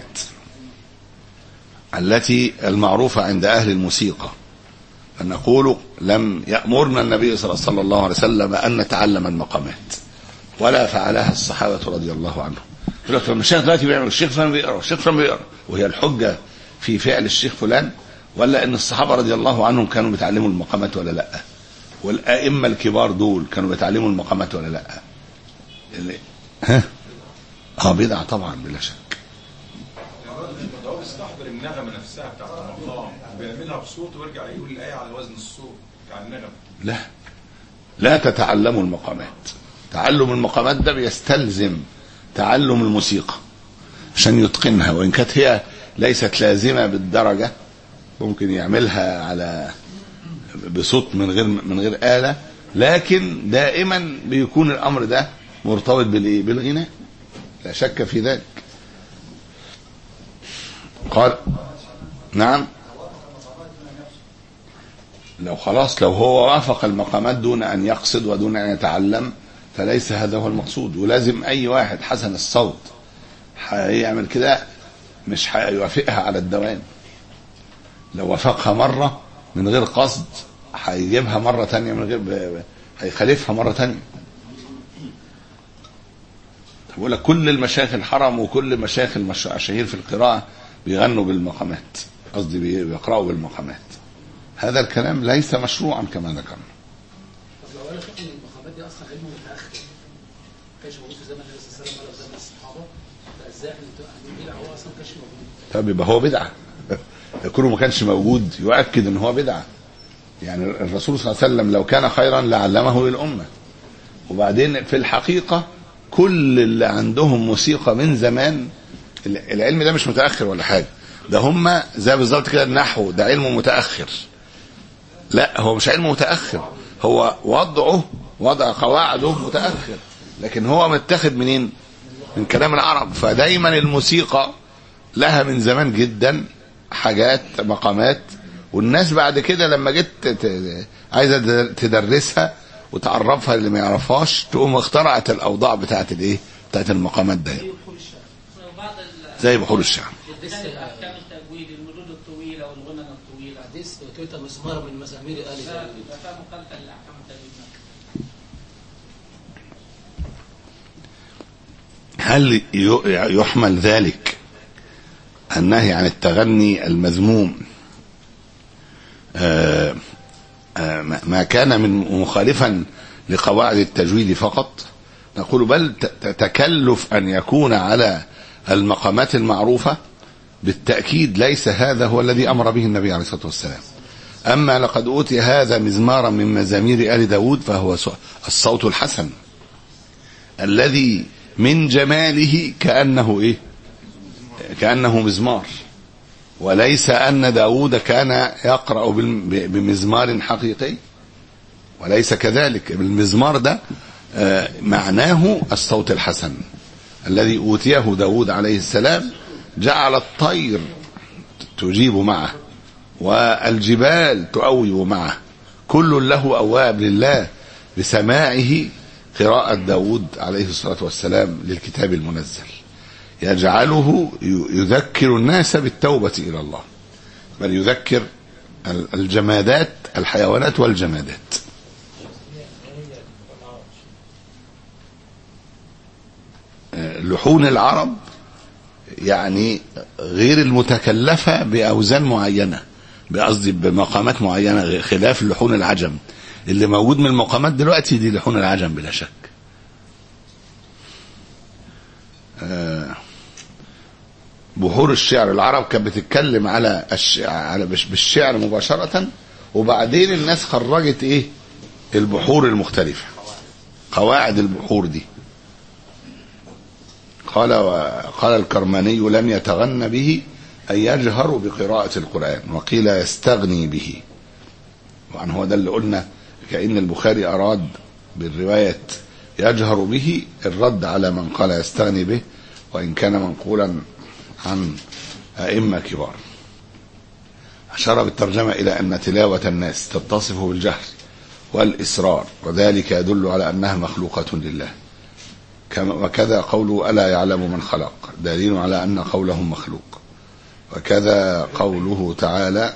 التي المعروفة عند أهل الموسيقى، فنقول لم يأمرنا النبي صلى الله عليه وسلم أن نتعلم المقامات ولا فعلها الصحابة رضي الله عنهم. يقول لك لما الشيخ دلوقتي بيعمل، الشيخ فلان بيقرأ، الشيخ فلان بيقرأ، وهي الحجة في فعل الشيخ فلان ولا ان الصحابة رضي الله عنهم كانوا بيتعلموا المقامات ولا لا؟ والائمة الكبار دول كانوا بيتعلموا المقامات ولا لا؟ اللي ها اه بدعة طبعا بلا شك. هو بيستحضر النغمة نفسها بتاعت المقام بيعملها بصوت ويرجع يقول الآية على وزن الصوت بتاع النغمة. لا لا تتعلموا المقامات. تعلم المقامات ده بيستلزم تعلم الموسيقى عشان يتقنها، وإن كانت هي ليست لازمة بالدرجة، ممكن يعملها على بصوت من غير من غير آلة، لكن دائما بيكون الأمر ده مرتبط بالإيه؟ بالغناء، لا شك في ذلك. قال نعم لو خلاص لو هو وافق المقامات دون أن يقصد ودون أن يتعلم فليس هذا هو المقصود. ولازم أي واحد حسن الصوت هيعمل كده مش هيوافقها على الدوام. لو وافقها مرة من غير قصد هيجيبها مرة تانية من غير، هيخالفها مرة تانية. بقول لك كل المشايخ الحرم وكل مشايخ المشاهير في القراءة بيغنوا بالمقامات، قصدي بيقرأوا بالمقامات. هذا الكلام ليس مشروعا كما ذكرنا. طب لو انا شايف ان المقامات دي اصلا علم متاخر ما كانش موجود في زمن النبي صلى الله عليه وسلم ولا في زمن الصحابه، ازاي احنا بدعه هو اصلا ما كانش موجود؟ طب يبقى هو بدعه. يكون ما كانش موجود يؤكد ان هو بدعه. يعني الرسول صلى الله عليه وسلم لو كان خيرا لعلمه للامه. وبعدين في الحقيقه كل اللي عندهم موسيقى من زمان، العلم ده مش متاخر ولا حاجه، ده هم زي بالظبط كده النحو ده علم متاخر. لا هو مش علم متاخر، هو وضعه وضع قواعده متاخر، لكن هو متاخد منين؟ من كلام العرب. فدايما الموسيقى لها من زمان جدا حاجات مقامات، والناس بعد كده لما جت عايزه تدرسها وتعرفها اللي ما يعرفهاش تقوم اخترعت الاوضاع بتاعت الايه؟ بتاعت المقامات ده زي بحور الشعر. احكام التجويد، المدود الطويله والغنى الطويله، حديث تويتا مسمار من مزامير آل داوود. فهم مخالفه لاحكام التجويد. هل يحمل ذلك النهي عن التغني المذموم آآ آآ ما كان من مخالفا لقواعد التجويد فقط؟ نقول بل تكلف أن يكون على المقامات المعروفة بالتأكيد ليس هذا هو الذي أمر به النبي عليه الصلاة والسلام. أما لقد أوتي هذا مزمارا من مزامير آل داود فهو الصوت الحسن الذي من جماله كأنه إيه؟ كأنه مزمار، وليس أن داود كان يقرأ بمزمار حقيقي، وليس كذلك. المزمار ده معناه الصوت الحسن الذي أوتيه داود عليه السلام، جعل الطير تجيب معه والجبال تؤوب معه، كل له أواب لله بسماعه قراءة داود عليه الصلاة والسلام للكتاب المنزل، يجعله يذكر الناس بالتوبة إلى الله، بل يذكر الجمادات الحيوانات والجمادات. لحون العرب يعني غير المتكلفة بأوزان معينة، بقصدي بمقامات معينة، خلاف لحون العجم اللي موجود من المقامات دلوقتي، دي لحون العجم بلا شك. بحور الشعر العرب كانت بتتكلم على على بالشعر مباشرة، وبعدين الناس خرجت ايه؟ البحور المختلفة، قواعد البحور دي. قال قال الكرماني لم يتغنى به أن يجهر بقراءة القرآن، وقيل يستغني به. وعن هو ده اللي قلنا كأن البخاري أراد بالرواية يجهر به الرد على من قال يستغني به، وإن كان منقولا عن أئمة كبار. أشار بالترجمة إلى أن تلاوة الناس تتصف بالجهر والإسرار، وذلك يدل على أنها مخلوقة لله. وكذا قوله ألا يعلم من خلق دليل على أن قولهم مخلوق. وكذا قوله تعالى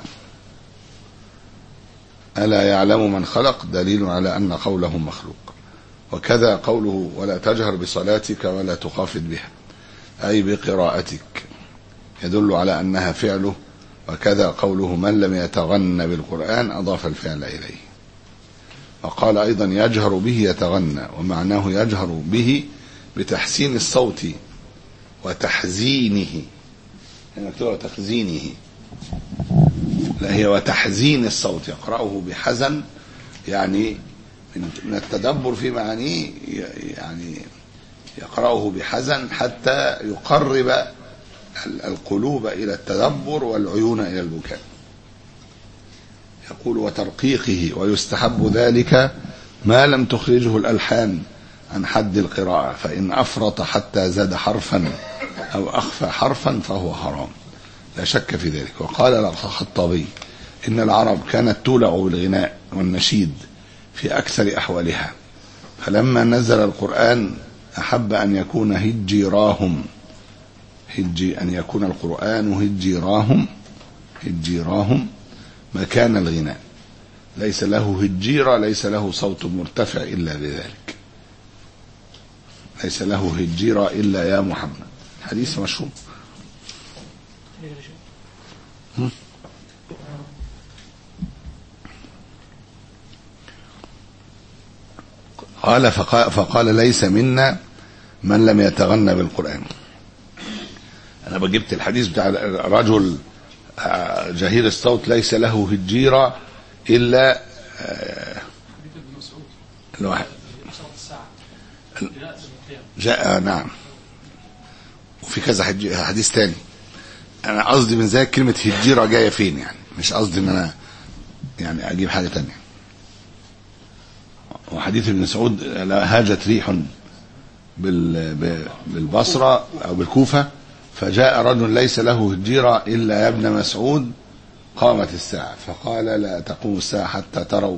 ألا يعلم من خلق دليل على أن قولهم مخلوق. وكذا قوله ولا تجهر بصلاتك ولا تخافت بها أي بقراءتك يدل على أنها فعله. وكذا قوله من لم يتغن بالقرآن أضاف الفعل إليه. وقال أيضا يجهر به يتغنى، ومعناه يجهر به بتحسين الصوت وتحزينه، مكتوبة تخزينه، لا هي وتحزين الصوت، يقرأه بحزن يعني من التدبر في معانيه، يعني يقرأه بحزن حتى يقرب القلوب إلى التدبر والعيون إلى البكاء. يقول وترقيقه، ويستحب ذلك ما لم تخرجه الألحان عن حد القراءة، فإن أفرط حتى زاد حرفا أو أخفى حرفا فهو حرام لا شك في ذلك. وقال الخطابي إن العرب كانت تولع بالغناء والنشيد في أكثر أحوالها، فلما نزل القرآن أحب أن يكون هجيراهم هجي أن يكون القرآن هجيراهم هجيراهم مكان الغناء، ليس له هجيرة، ليس له صوت مرتفع إلا بذلك، ليس له هجيرة إلا يا محمد، حديث مشهور. قال فقال, فقال ليس منا من لم يتغنى بالقرآن. أنا بجبت الحديث بتاع رجل جهير الصوت ليس له هجيرة إلا الواحد جاء. نعم، وفي كذا حديث تاني. أنا قصدي من ذلك كلمة هجيرة جاية فين، يعني مش قصدي إن أنا يعني أجيب حاجة تانية. وحديث ابن مسعود هاجت ريح بالبصرة أو بالكوفة فجاء رجل ليس له هجيرة إلا يا ابن مسعود قامت الساعة، فقال لا تقوم الساعة حتى تروا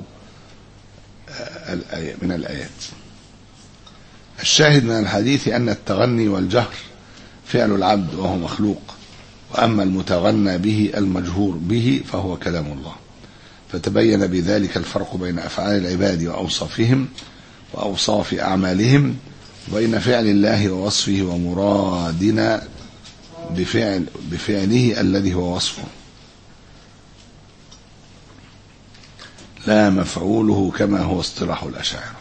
من الآيات. الشاهد من الحديث أن التغني والجهر فعل العبد وهو مخلوق، وأما المتغنى به المجهور به فهو كلام الله. فتبين بذلك الفرق بين أفعال العباد وأوصافهم وأوصاف أعمالهم، وبين فعل الله ووصفه ومرادنا بفعل بفعله الذي هو وصفه، لا مفعوله كما هو اصطلاح الأشاعرة.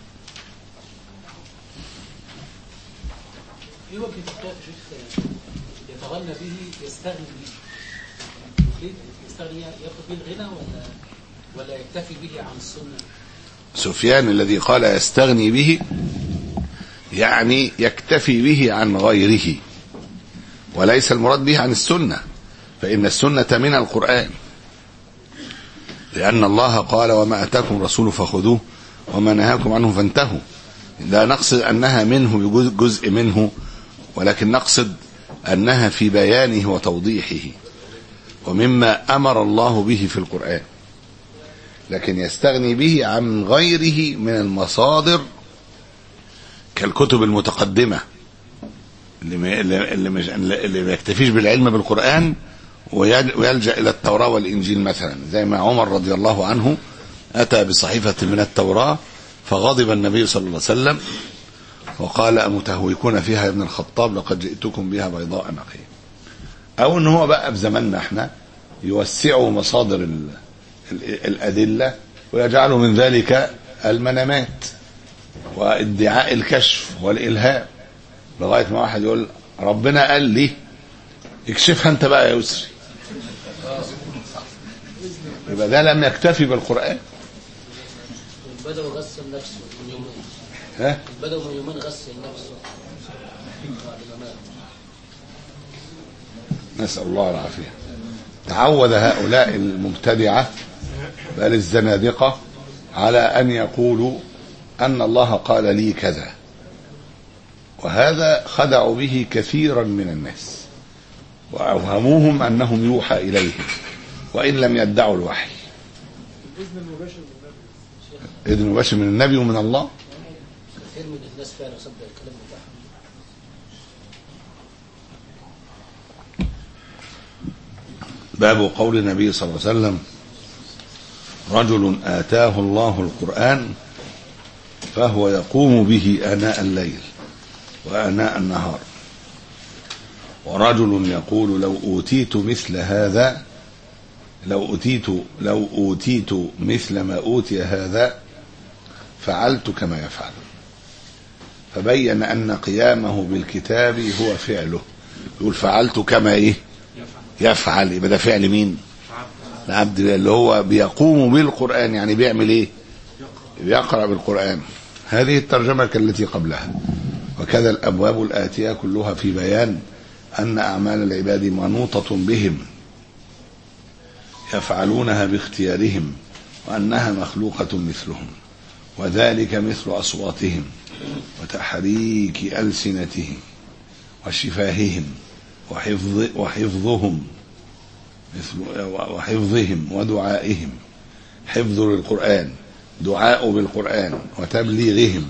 في وجه الخطاب شيخ يتغنى به يستغني به، يستغني ياخذ به الغنى ولا ولا يكتفي به عن السنة؟ سفيان الذي قال يستغني به يعني يكتفي به عن غيره، وليس المراد به عن السنة، فإن السنة من القرآن، لأن الله قال وما أتاكم الرسول فخذوه وما نهاكم عنه فانتهوا. لا نقصد أنها منه جزء منه، ولكن نقصد أنها في بيانه وتوضيحه ومما أمر الله به في القرآن، لكن يستغني به عن غيره من المصادر كالكتب المتقدمة اللي اللي مش اللي ما يكتفيش بالعلم بالقرآن ويلجأ إلى التوراة والإنجيل مثلا، زي ما عمر رضي الله عنه أتى بصحيفة من التوراة فغضب النبي صلى الله عليه وسلم وقال أمتهوكون فيها يا ابن الخطاب لقد جئتكم بها بيضاء نقية. أو إن هو بقى في زماننا احنا يوسعوا مصادر ال الأدلة ويجعلوا من ذلك المنامات وادعاء الكشف والإلهام، لغاية ما واحد يقول ربنا قال لي اكشفها انت بقى يا يسري، يبقى ده لم يكتفي بالقرآن. البدو غسل نفسه من يومين، ها البدو من يومين غسل نفسه. نسأل الله العافية. تعود هؤلاء المبتدعة بل الزنادقة على أن يقولوا أن الله قال لي كذا، وهذا خدعوا به كثيرا من الناس وأوهموهم أنهم يوحى إليهم، وإن لم يدعوا الوحي. الإذن المباشر من النبي. إذن مباشر من النبي ومن الله. كثير من الناس فعلا صدق الكلام بتاعهم. باب قول النبي صلى الله عليه وسلم: رجل آتاه الله القرآن فهو يقوم به آناء الليل وآناء النهار، ورجل يقول لو أوتيت مثل هذا لو أوتيت لو أوتيت مثل ما أوتي هذا فعلت كما يفعل. فبين أن قيامه بالكتاب هو فعله. يقول فعلت كما إيه يفعل، يبقى ده فعل مين؟ العبد اللي هو بيقوم بالقرآن، يعني بيعمل إيه؟ بيقرأ بالقرآن. هذه الترجمة كالتي قبلها. وكذا الأبواب الآتية كلها في بيان أن أعمال العباد منوطة بهم يفعلونها باختيارهم، وأنها مخلوقة مثلهم، وذلك مثل أصواتهم وتحريك ألسنتهم وشفاههم وحفظ وحفظهم مثل وحفظهم ودعائهم. حفظ للقرآن، دعاء بالقرآن، وتبليغهم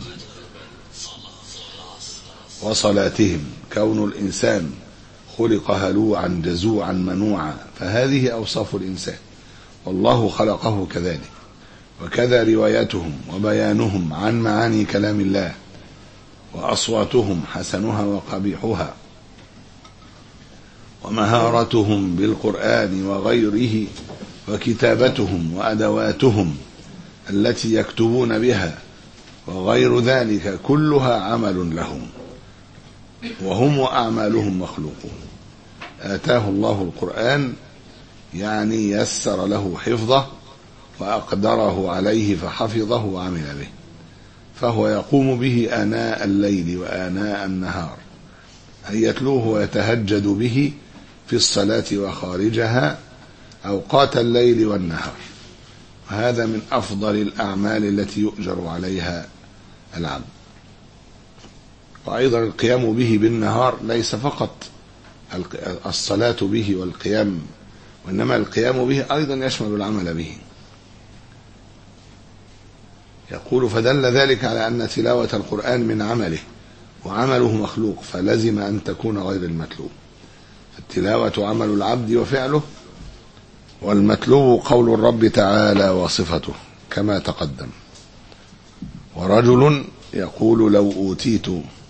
وصلاتهم. كون الإنسان خلق هلوعا جزوعا منوعا، فهذه أوصاف الإنسان، والله خلقه كذلك. وكذا روايتهم وبيانهم عن معاني كلام الله، وأصواتهم حسنها وقبيحها، ومهارتهم بالقرآن وغيره، وكتابتهم وأدواتهم التي يكتبون بها، وغير ذلك كلها عمل لهم، وهم وأعمالهم مخلوقون. آتاه الله القرآن يعني يسر له حفظه وأقدره عليه فحفظه وعمل به، فهو يقوم به آناء الليل وآناء النهار، أن يتلوه ويتهجد به في الصلاة وخارجها أوقات الليل والنهار. وهذا من أفضل الأعمال التي يؤجر عليها العبد. وأيضا القيام به بالنهار ليس فقط الصلاة به والقيام، وإنما القيام به أيضا يشمل العمل به. يقول فدل ذلك على أن تلاوة القرآن من عمله، وعمله مخلوق، فلزم أن تكون غير المتلو. التلاوة عمل العبد وفعله، والمتلو قول الرب تعالى وصفته كما تقدم. ورجل يقول لو أوتيت،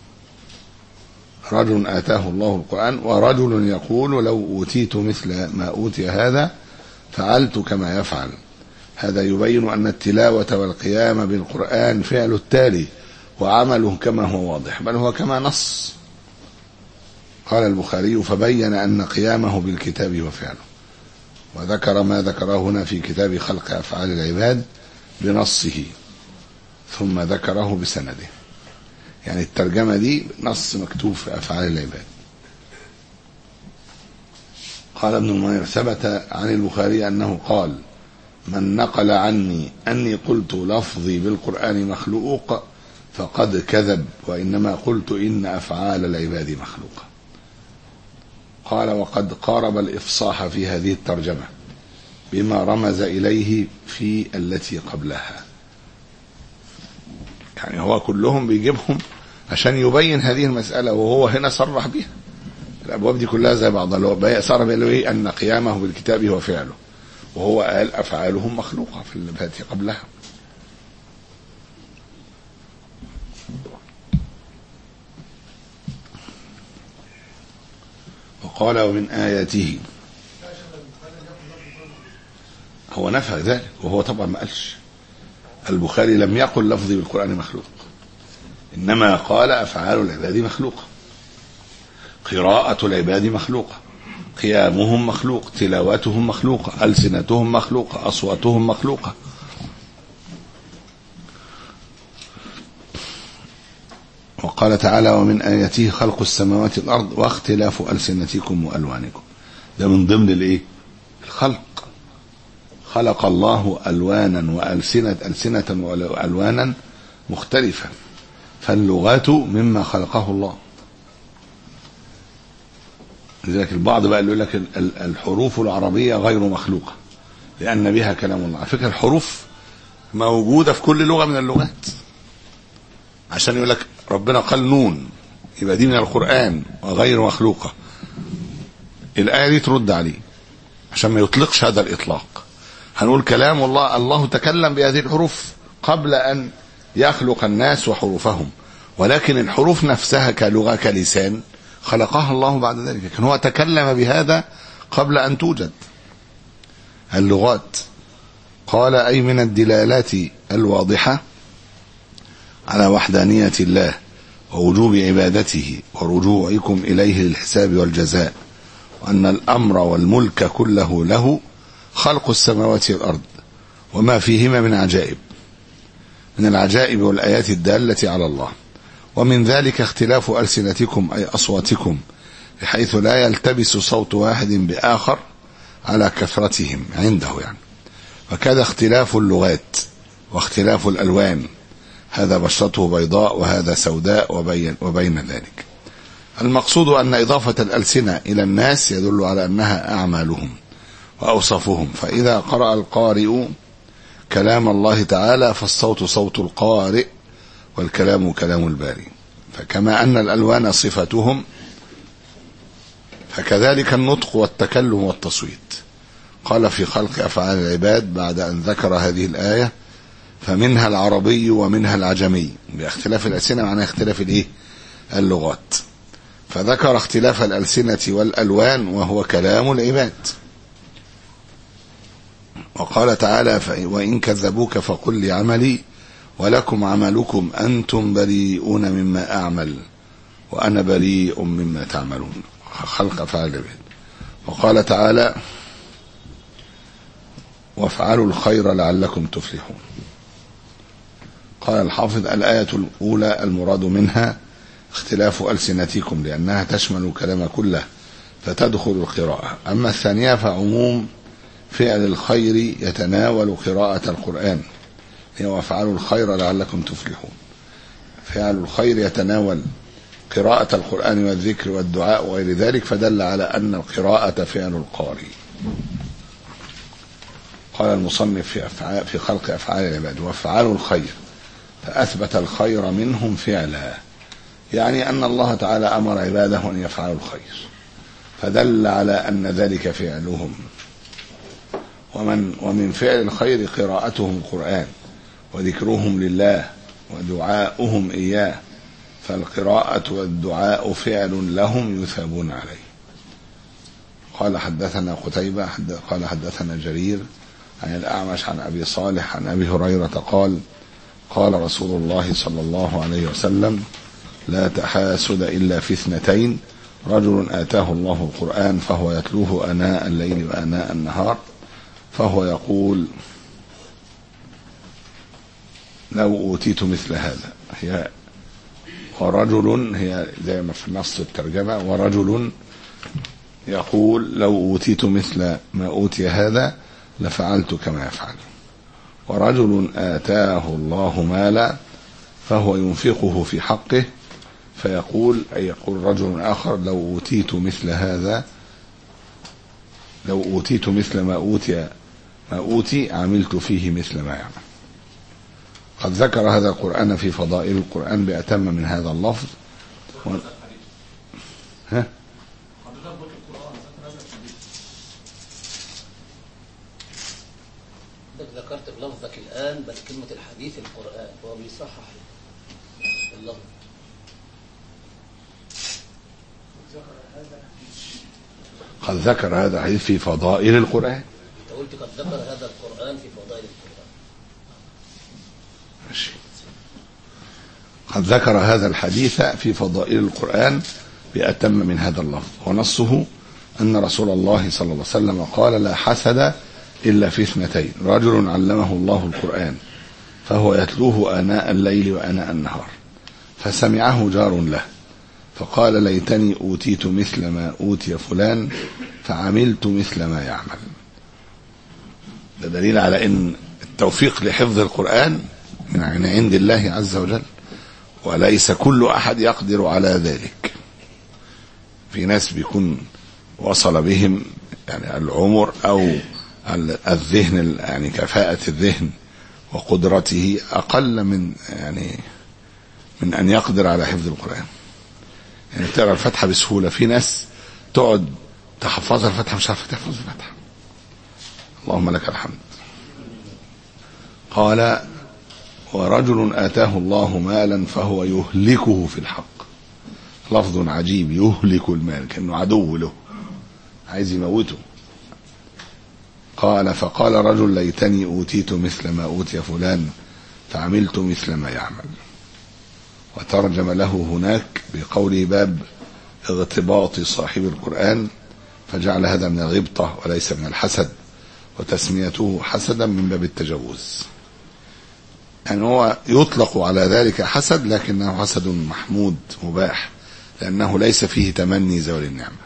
رجل آتاه الله القرآن، ورجل يقول لو أوتيت مثل ما أوتي هذا فعلت كما يفعل. هذا يبين أن التلاوة والقيام بالقرآن فعل التالي، وعمله كما هو واضح، بل هو كما نص. قال البخاري فبين أن قيامه بالكتاب وفعله، وذكر ما ذكره هنا في كتاب خلق أفعال العباد بنصه، ثم ذكره بسنده. يعني الترجمة دي نص مكتوب في أفعال العباد. قال ابن المنير ثبت عن البخاري أنه قال من نقل عني أني قلت لفظي بالقرآن مخلوق فقد كذب، وإنما قلت إن أفعال العباد مخلوقة. قال وقد قارب الإفصاح في هذه الترجمة بما رمز إليه في التي قبلها. يعني هو كلهم بيجيبهم عشان يبين هذه المسألة، وهو هنا صرح بها. الأبواب دي كلها زي بعضها، صار بيقول أن قيامه بالكتاب هو فعله، وهو قال أفعالهم مخلوقة في التي قبلها. وقال ومن آياته، هو نفى ذلك، وهو طبعا ما قالش. البخاري لم يقل لفظي بالقرآن مخلوق، إنما قال أفعال العباد مخلوقة، قراءة العباد مخلوقة، قيامهم مخلوق، تلاوتهم مخلوقة، ألسنتهم مخلوقة، أصواتهم مخلوقة. وقال تعالى ومن آياته خلق السماوات والأرض واختلاف ألسنتكم وألوانكم. ده من ضمن الإيه؟ الخلق. خلق الله ألوانا وألسنة ألسنة وألوانا مختلفة، فاللغات مما خلقه الله. لذلك البعض بقى يقول لك الحروف العربية غير مخلوقة، لأن بها كلام الله. على فكرة الحروف موجودة في كل لغة من اللغات، عشان يقول لك ربنا قال نون يبقى دي من القرآن وغير مخلوقة. الآية دي ترد عليه عشان ما يطلقش هذا الإطلاق. هنقول كلام الله، الله تكلم بهذه الحروف قبل أن يخلق الناس وحروفهم، ولكن الحروف نفسها كلغة كلسان خلقها الله بعد ذلك، لكن هو تكلم بهذا قبل أن توجد اللغات. قال أي من الدلالات الواضحة على وحدانية الله ووجوب عبادته ورجوعكم إليه للحساب والجزاء، وأن الأمر والملك كله له، خلق السماوات والأرض وما فيهما من عجائب، من العجائب والآيات الدالة على الله. ومن ذلك اختلاف ألسنتكم أي أصواتكم، بحيث لا يلتبس صوت واحد بآخر على كثرتهم عنده يعني. وكذا اختلاف اللغات واختلاف الألوان، هذا بشرته بيضاء وهذا سوداء وبين, وبين ذلك. المقصود أن إضافة الألسنة إلى الناس يدل على أنها أعمالهم وأوصافهم. فإذا قرأ القارئ كلام الله تعالى فالصوت صوت القارئ والكلام كلام الباري. فكما أن الألوان صفتهم فكذلك النطق والتكلم والتصويت. قال في خلق أفعال العباد بعد أن ذكر هذه الآية فمنها العربي ومنها العجمي، باختلاف الألسنة معناه اختلاف الإيه؟ اللغات. فذكر اختلاف الألسنة والألوان وهو كلام العباد. وقال تعالى وإن كذبوك فقل لي عملي ولكم عملكم أنتم بريئون مما أعمل وأنا بريء مما تعملون. خلق أفعال العباد. وقال تعالى وافعلوا الخير لعلكم تفلحون. قال الحافظ الآية الأولى المراد منها اختلاف ألسنتكم لأنها تشمل الكلام كله فتدخل القراءة. أما الثانية فعموم فعل الخير يتناول قراءة القرآن، هي وافعلوا الخير لعلكم تفلحون. فعل الخير يتناول قراءة القرآن والذكر والدعاء وغير ذلك، فدل على أن القراءة فعل القارئ. قال المصنف في, أفعال في خلق أفعال العباد وافعلوا الخير، فأثبت الخير منهم فعلا، يعني أن الله تعالى أمر عباده أن يفعلوا الخير، فدل على أن ذلك فعلهم. ومن, ومن فعل الخير قراءتهم القرآن وذكرهم لله ودعاؤهم إياه، فالقراءة والدعاء فعل لهم يثابون عليه. قال حدثنا قتيبة قال حدثنا جرير عن الأعمش عن أبي صالح عن أبي هريرة قال قال رسول الله صلى الله عليه وسلم لا تحاسد إلا في اثنتين، رجل آتاه الله القرآن فهو يتلوه آناء الليل وآناء النهار فهو يقول لو أوتيت مثل هذا، هي ورجل هي زي ما في نص الترجمة ورجل يقول لو أوتيت مثل ما أوتي هذا لفعلت كما يفعل. ورجل آتاه الله مالا فهو ينفقه في حقه فيقول أي يقول رجل آخر لو أوتيت مثل هذا لو أوتيت مثل ما أوتي ما أوتي عملت فيه مثل ما يعمل. قد ذكر هذا القرآن في فضائل القرآن بأتم من هذا اللفظ و... ها؟ ذكرت بلفظك الآن بل كلمة الحديث القرآن هو بيصحح اللفظ. قد ذكر هذا الحديث في فضائل القرآن. انت قلت قد ذكر هذا القرآن في فضائل القرآن. ماشي. قد ذكر هذا الحديث في فضائل القرآن بأتم من هذا اللفظ، ونصه أن رسول الله صلى الله عليه وسلم قال لا حسد إلا في اثنتين، رجل علمه الله القرآن فهو يتلوه آناء الليل وآناء النهار فسمعه جار له فقال ليتني أوتيت مثل ما أوتي فلان فعملت مثل ما يعمل. ده دليل على أن التوفيق لحفظ القرآن من عند الله عز وجل، وليس كل أحد يقدر على ذلك. في ناس بيكون وصل بهم يعني العمر أو الذهن يعني كفاءة الذهن وقدرته أقل من يعني من أن يقدر على حفظ القرآن. يعني تقرأ الفاتحة بسهولة، في ناس تقعد تحفظها الفاتحة مش عارفة تحفظ الفاتحة. اللهم لك الحمد. قال ورجل آتاه الله مالا فهو يهلكه في الحق. لفظ عجيب، يهلك المال كأنه عدو له عايز يموته. قال فقال رجل ليتني أوتيت مثل ما أوتي فلان فعملت مثل ما يعمل. وترجم له هناك بقوله باب اغتباط صاحب القرآن، فجعل هذا من الغبطة وليس من الحسد، وتسميته حسدا من باب التجوز. يعني هو يطلق على ذلك حسد، لكنه حسد محمود مباح، لأنه ليس فيه تمني زوال النعمة.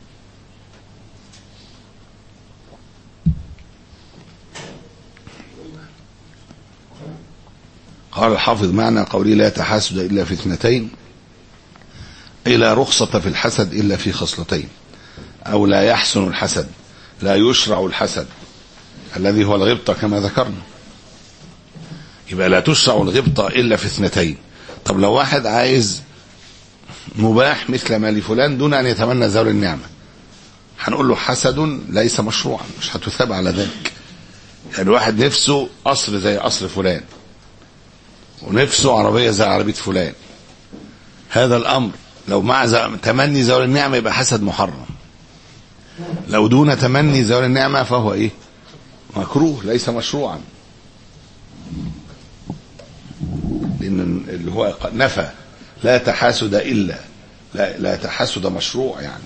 قال الحافظ معنى قولي لا تحاسد إلا في اثنتين، أي لا رخصة في الحسد إلا في خصلتين، أو لا يحسن الحسد، لا يشرع الحسد الذي هو الغبطة كما ذكرنا. يبقى لا تشرع الغبطة إلا في اثنتين. طب لو واحد عايز مباح مثل ما لفلان دون أن يتمنى زوال النعمة، هنقول له حسد ليس مشروعا، مش هتثاب على ذلك. يعني واحد نفسه قصر زي قصر فلان، ونفسه عربية زي عربية فلان، هذا الأمر لو مع تمني زوال النعمة يبقى حسد محرم. لو دون تمني زوال النعمة فهو إيه؟ مكروه ليس مشروعا، لأن اللي هو نفى لا تحاسد إلا لا, لا تحاسد مشروع. يعني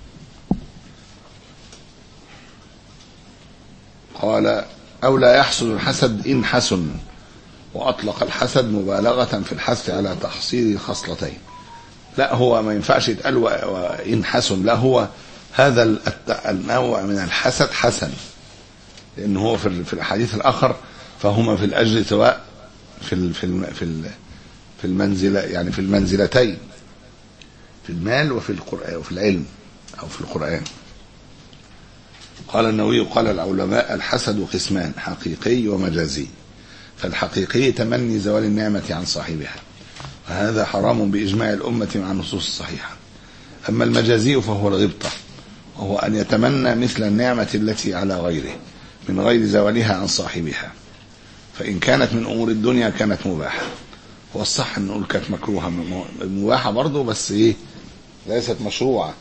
قال أو لا يحسن الحسد إن حسن، وأطلق الحسد مبالغة في الحث على تحصيل خصلتين. لا هو ما ينفعش يتقال وإن حسن، لا هو هذا النوع من الحسد حسن، لأنه هو في الحديث الآخر فهما في الأجر سواء في في في المنزلة، يعني في المنزلتين، في المال وفي القرآن وفي العلم أو في القرآن. قال النووي قال العلماء الحسد قسمان، حقيقي ومجازي. فالحقيقي تمني زوال النعمة عن صاحبها، وهذا حرام بإجماع الأمة مع النصوص الصحيحة. أما المجازي فهو الغبطة، وهو أن يتمنى مثل النعمة التي على غيره من غير زوالها عن صاحبها، فإن كانت من أمور الدنيا كانت مباحة. هو الصح أن نقول كانت مكروهة، مباحة برضو بس إيه ليست مشروعة.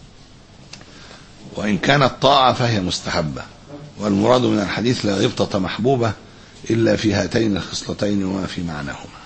وإن كانت طاعة فهي مستحبة. والمراد من الحديث لا غبطة محبوبة إلا في هاتين الخصلتين وما في معناهما.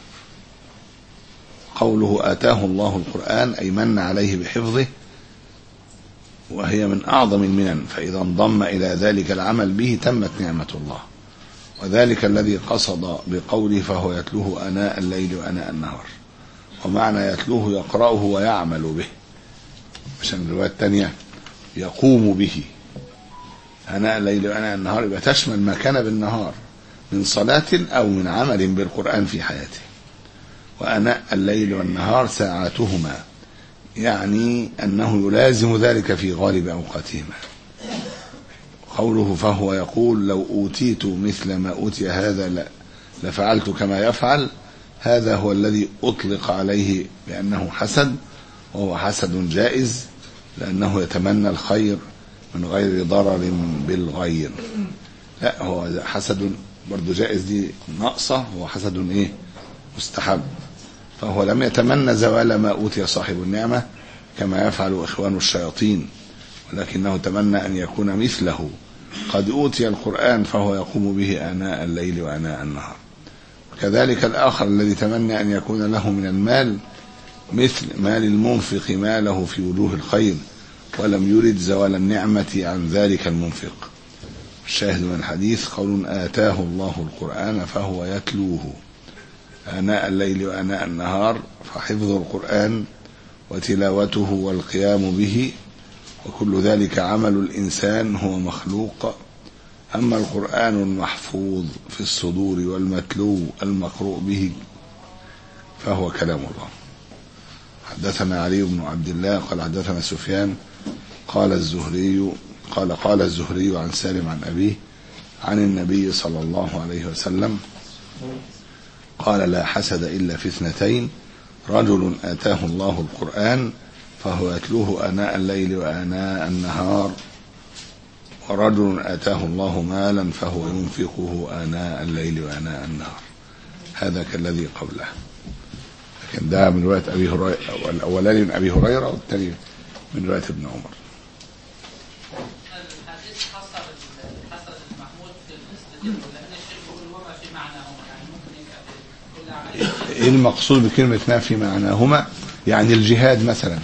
قوله آتاه الله القرآن أي من عليه بحفظه، وهي من أعظم المنن، فإذا انضم إلى ذلك العمل به تمت نعمة الله. وذلك الذي قصد بقوله فهو يتلوه آناء الليل وآناء النهار، ومعنى يتلوه يقرأه ويعمل به، عشان الرواية الثانية يقوم به. آناء الليل وآناء النهار يبقى تشمل ما كان بالنهار من صلاة أو من عمل بالقرآن في حياته. وآناء الليل والنهار ساعاتهما، يعني أنه يلازم ذلك في غالب أوقاتهما. قوله فهو يقول لو أوتيت مثل ما أوتي هذا لفعلت كما يفعل، هذا هو الذي أطلق عليه بأنه حسد، وهو حسد جائز لأنه يتمنى الخير من غير ضرر بالغير. لا هو حسد برضو جائز، دي ناقصة، هو حسد إيه مستحب. فهو لم يتمنى زوال ما أوتي صاحب النعمة كما يفعل إخوان الشياطين، ولكنه تمنى أن يكون مثله. قد أوتي القرآن فهو يقوم به آناء الليل وآناء النهار. وكذلك الآخر الذي تمنى أن يكون له من المال مثل مال المنفق ماله في وجوه الخير، ولم يرد زوال النعمة عن ذلك المنفق. الشاهد من الحديث قول آتاه الله القرآن فهو يتلوه آناء الليل وآناء النهار، فحفظ القرآن وتلاوته والقيام به وكل ذلك عمل الإنسان هو مخلوق. أما القرآن المحفوظ في الصدور والمتلو المقروء به فهو كلام الله. حدثنا علي بن عبد الله قال حدثنا سفيان قال الزهري قال قال الزهري عن سالم عن أبيه عن النبي صلى الله عليه وسلم قال لا حسد إلا في اثنتين: رجل آتاه الله القرآن فهو يتلوه آناء الليل وآناء النهار، ورجل آتاه الله مالا فهو ينفقه آناء الليل وآناء النهار. هذا كالذي قبله، لكن ده من رواية أبي هريرة، الأولاني من أبي هريرة والثاني من رواية ابن عمر. الحديث حصر حصر المحمود في الاستدلال، لأن الشيخ بيقول وما في معناهما، يعني ممكن يبقى في كل عمل. إيه المقصود بكلمة ما في معناهما؟ يعني الجهاد مثلا،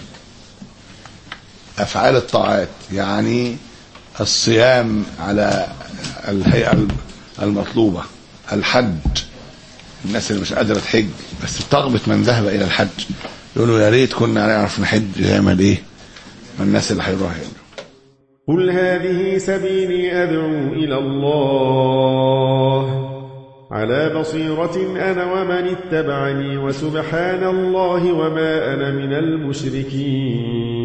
أفعال الطاعات، يعني الصيام على الهيئة المطلوبة، الحج، الناس اللي مش قادرة تحج بس بتغبط من ذهب إلى الحج يقولوا يا ريت كنا نعرف نحج، يعمل إيه؟ من الناس اللي هيروح يعمل. قل هذه سبيلي أدعو إلى الله على بصيرة أنا ومن اتبعني وسبحان الله وما أنا من المشركين.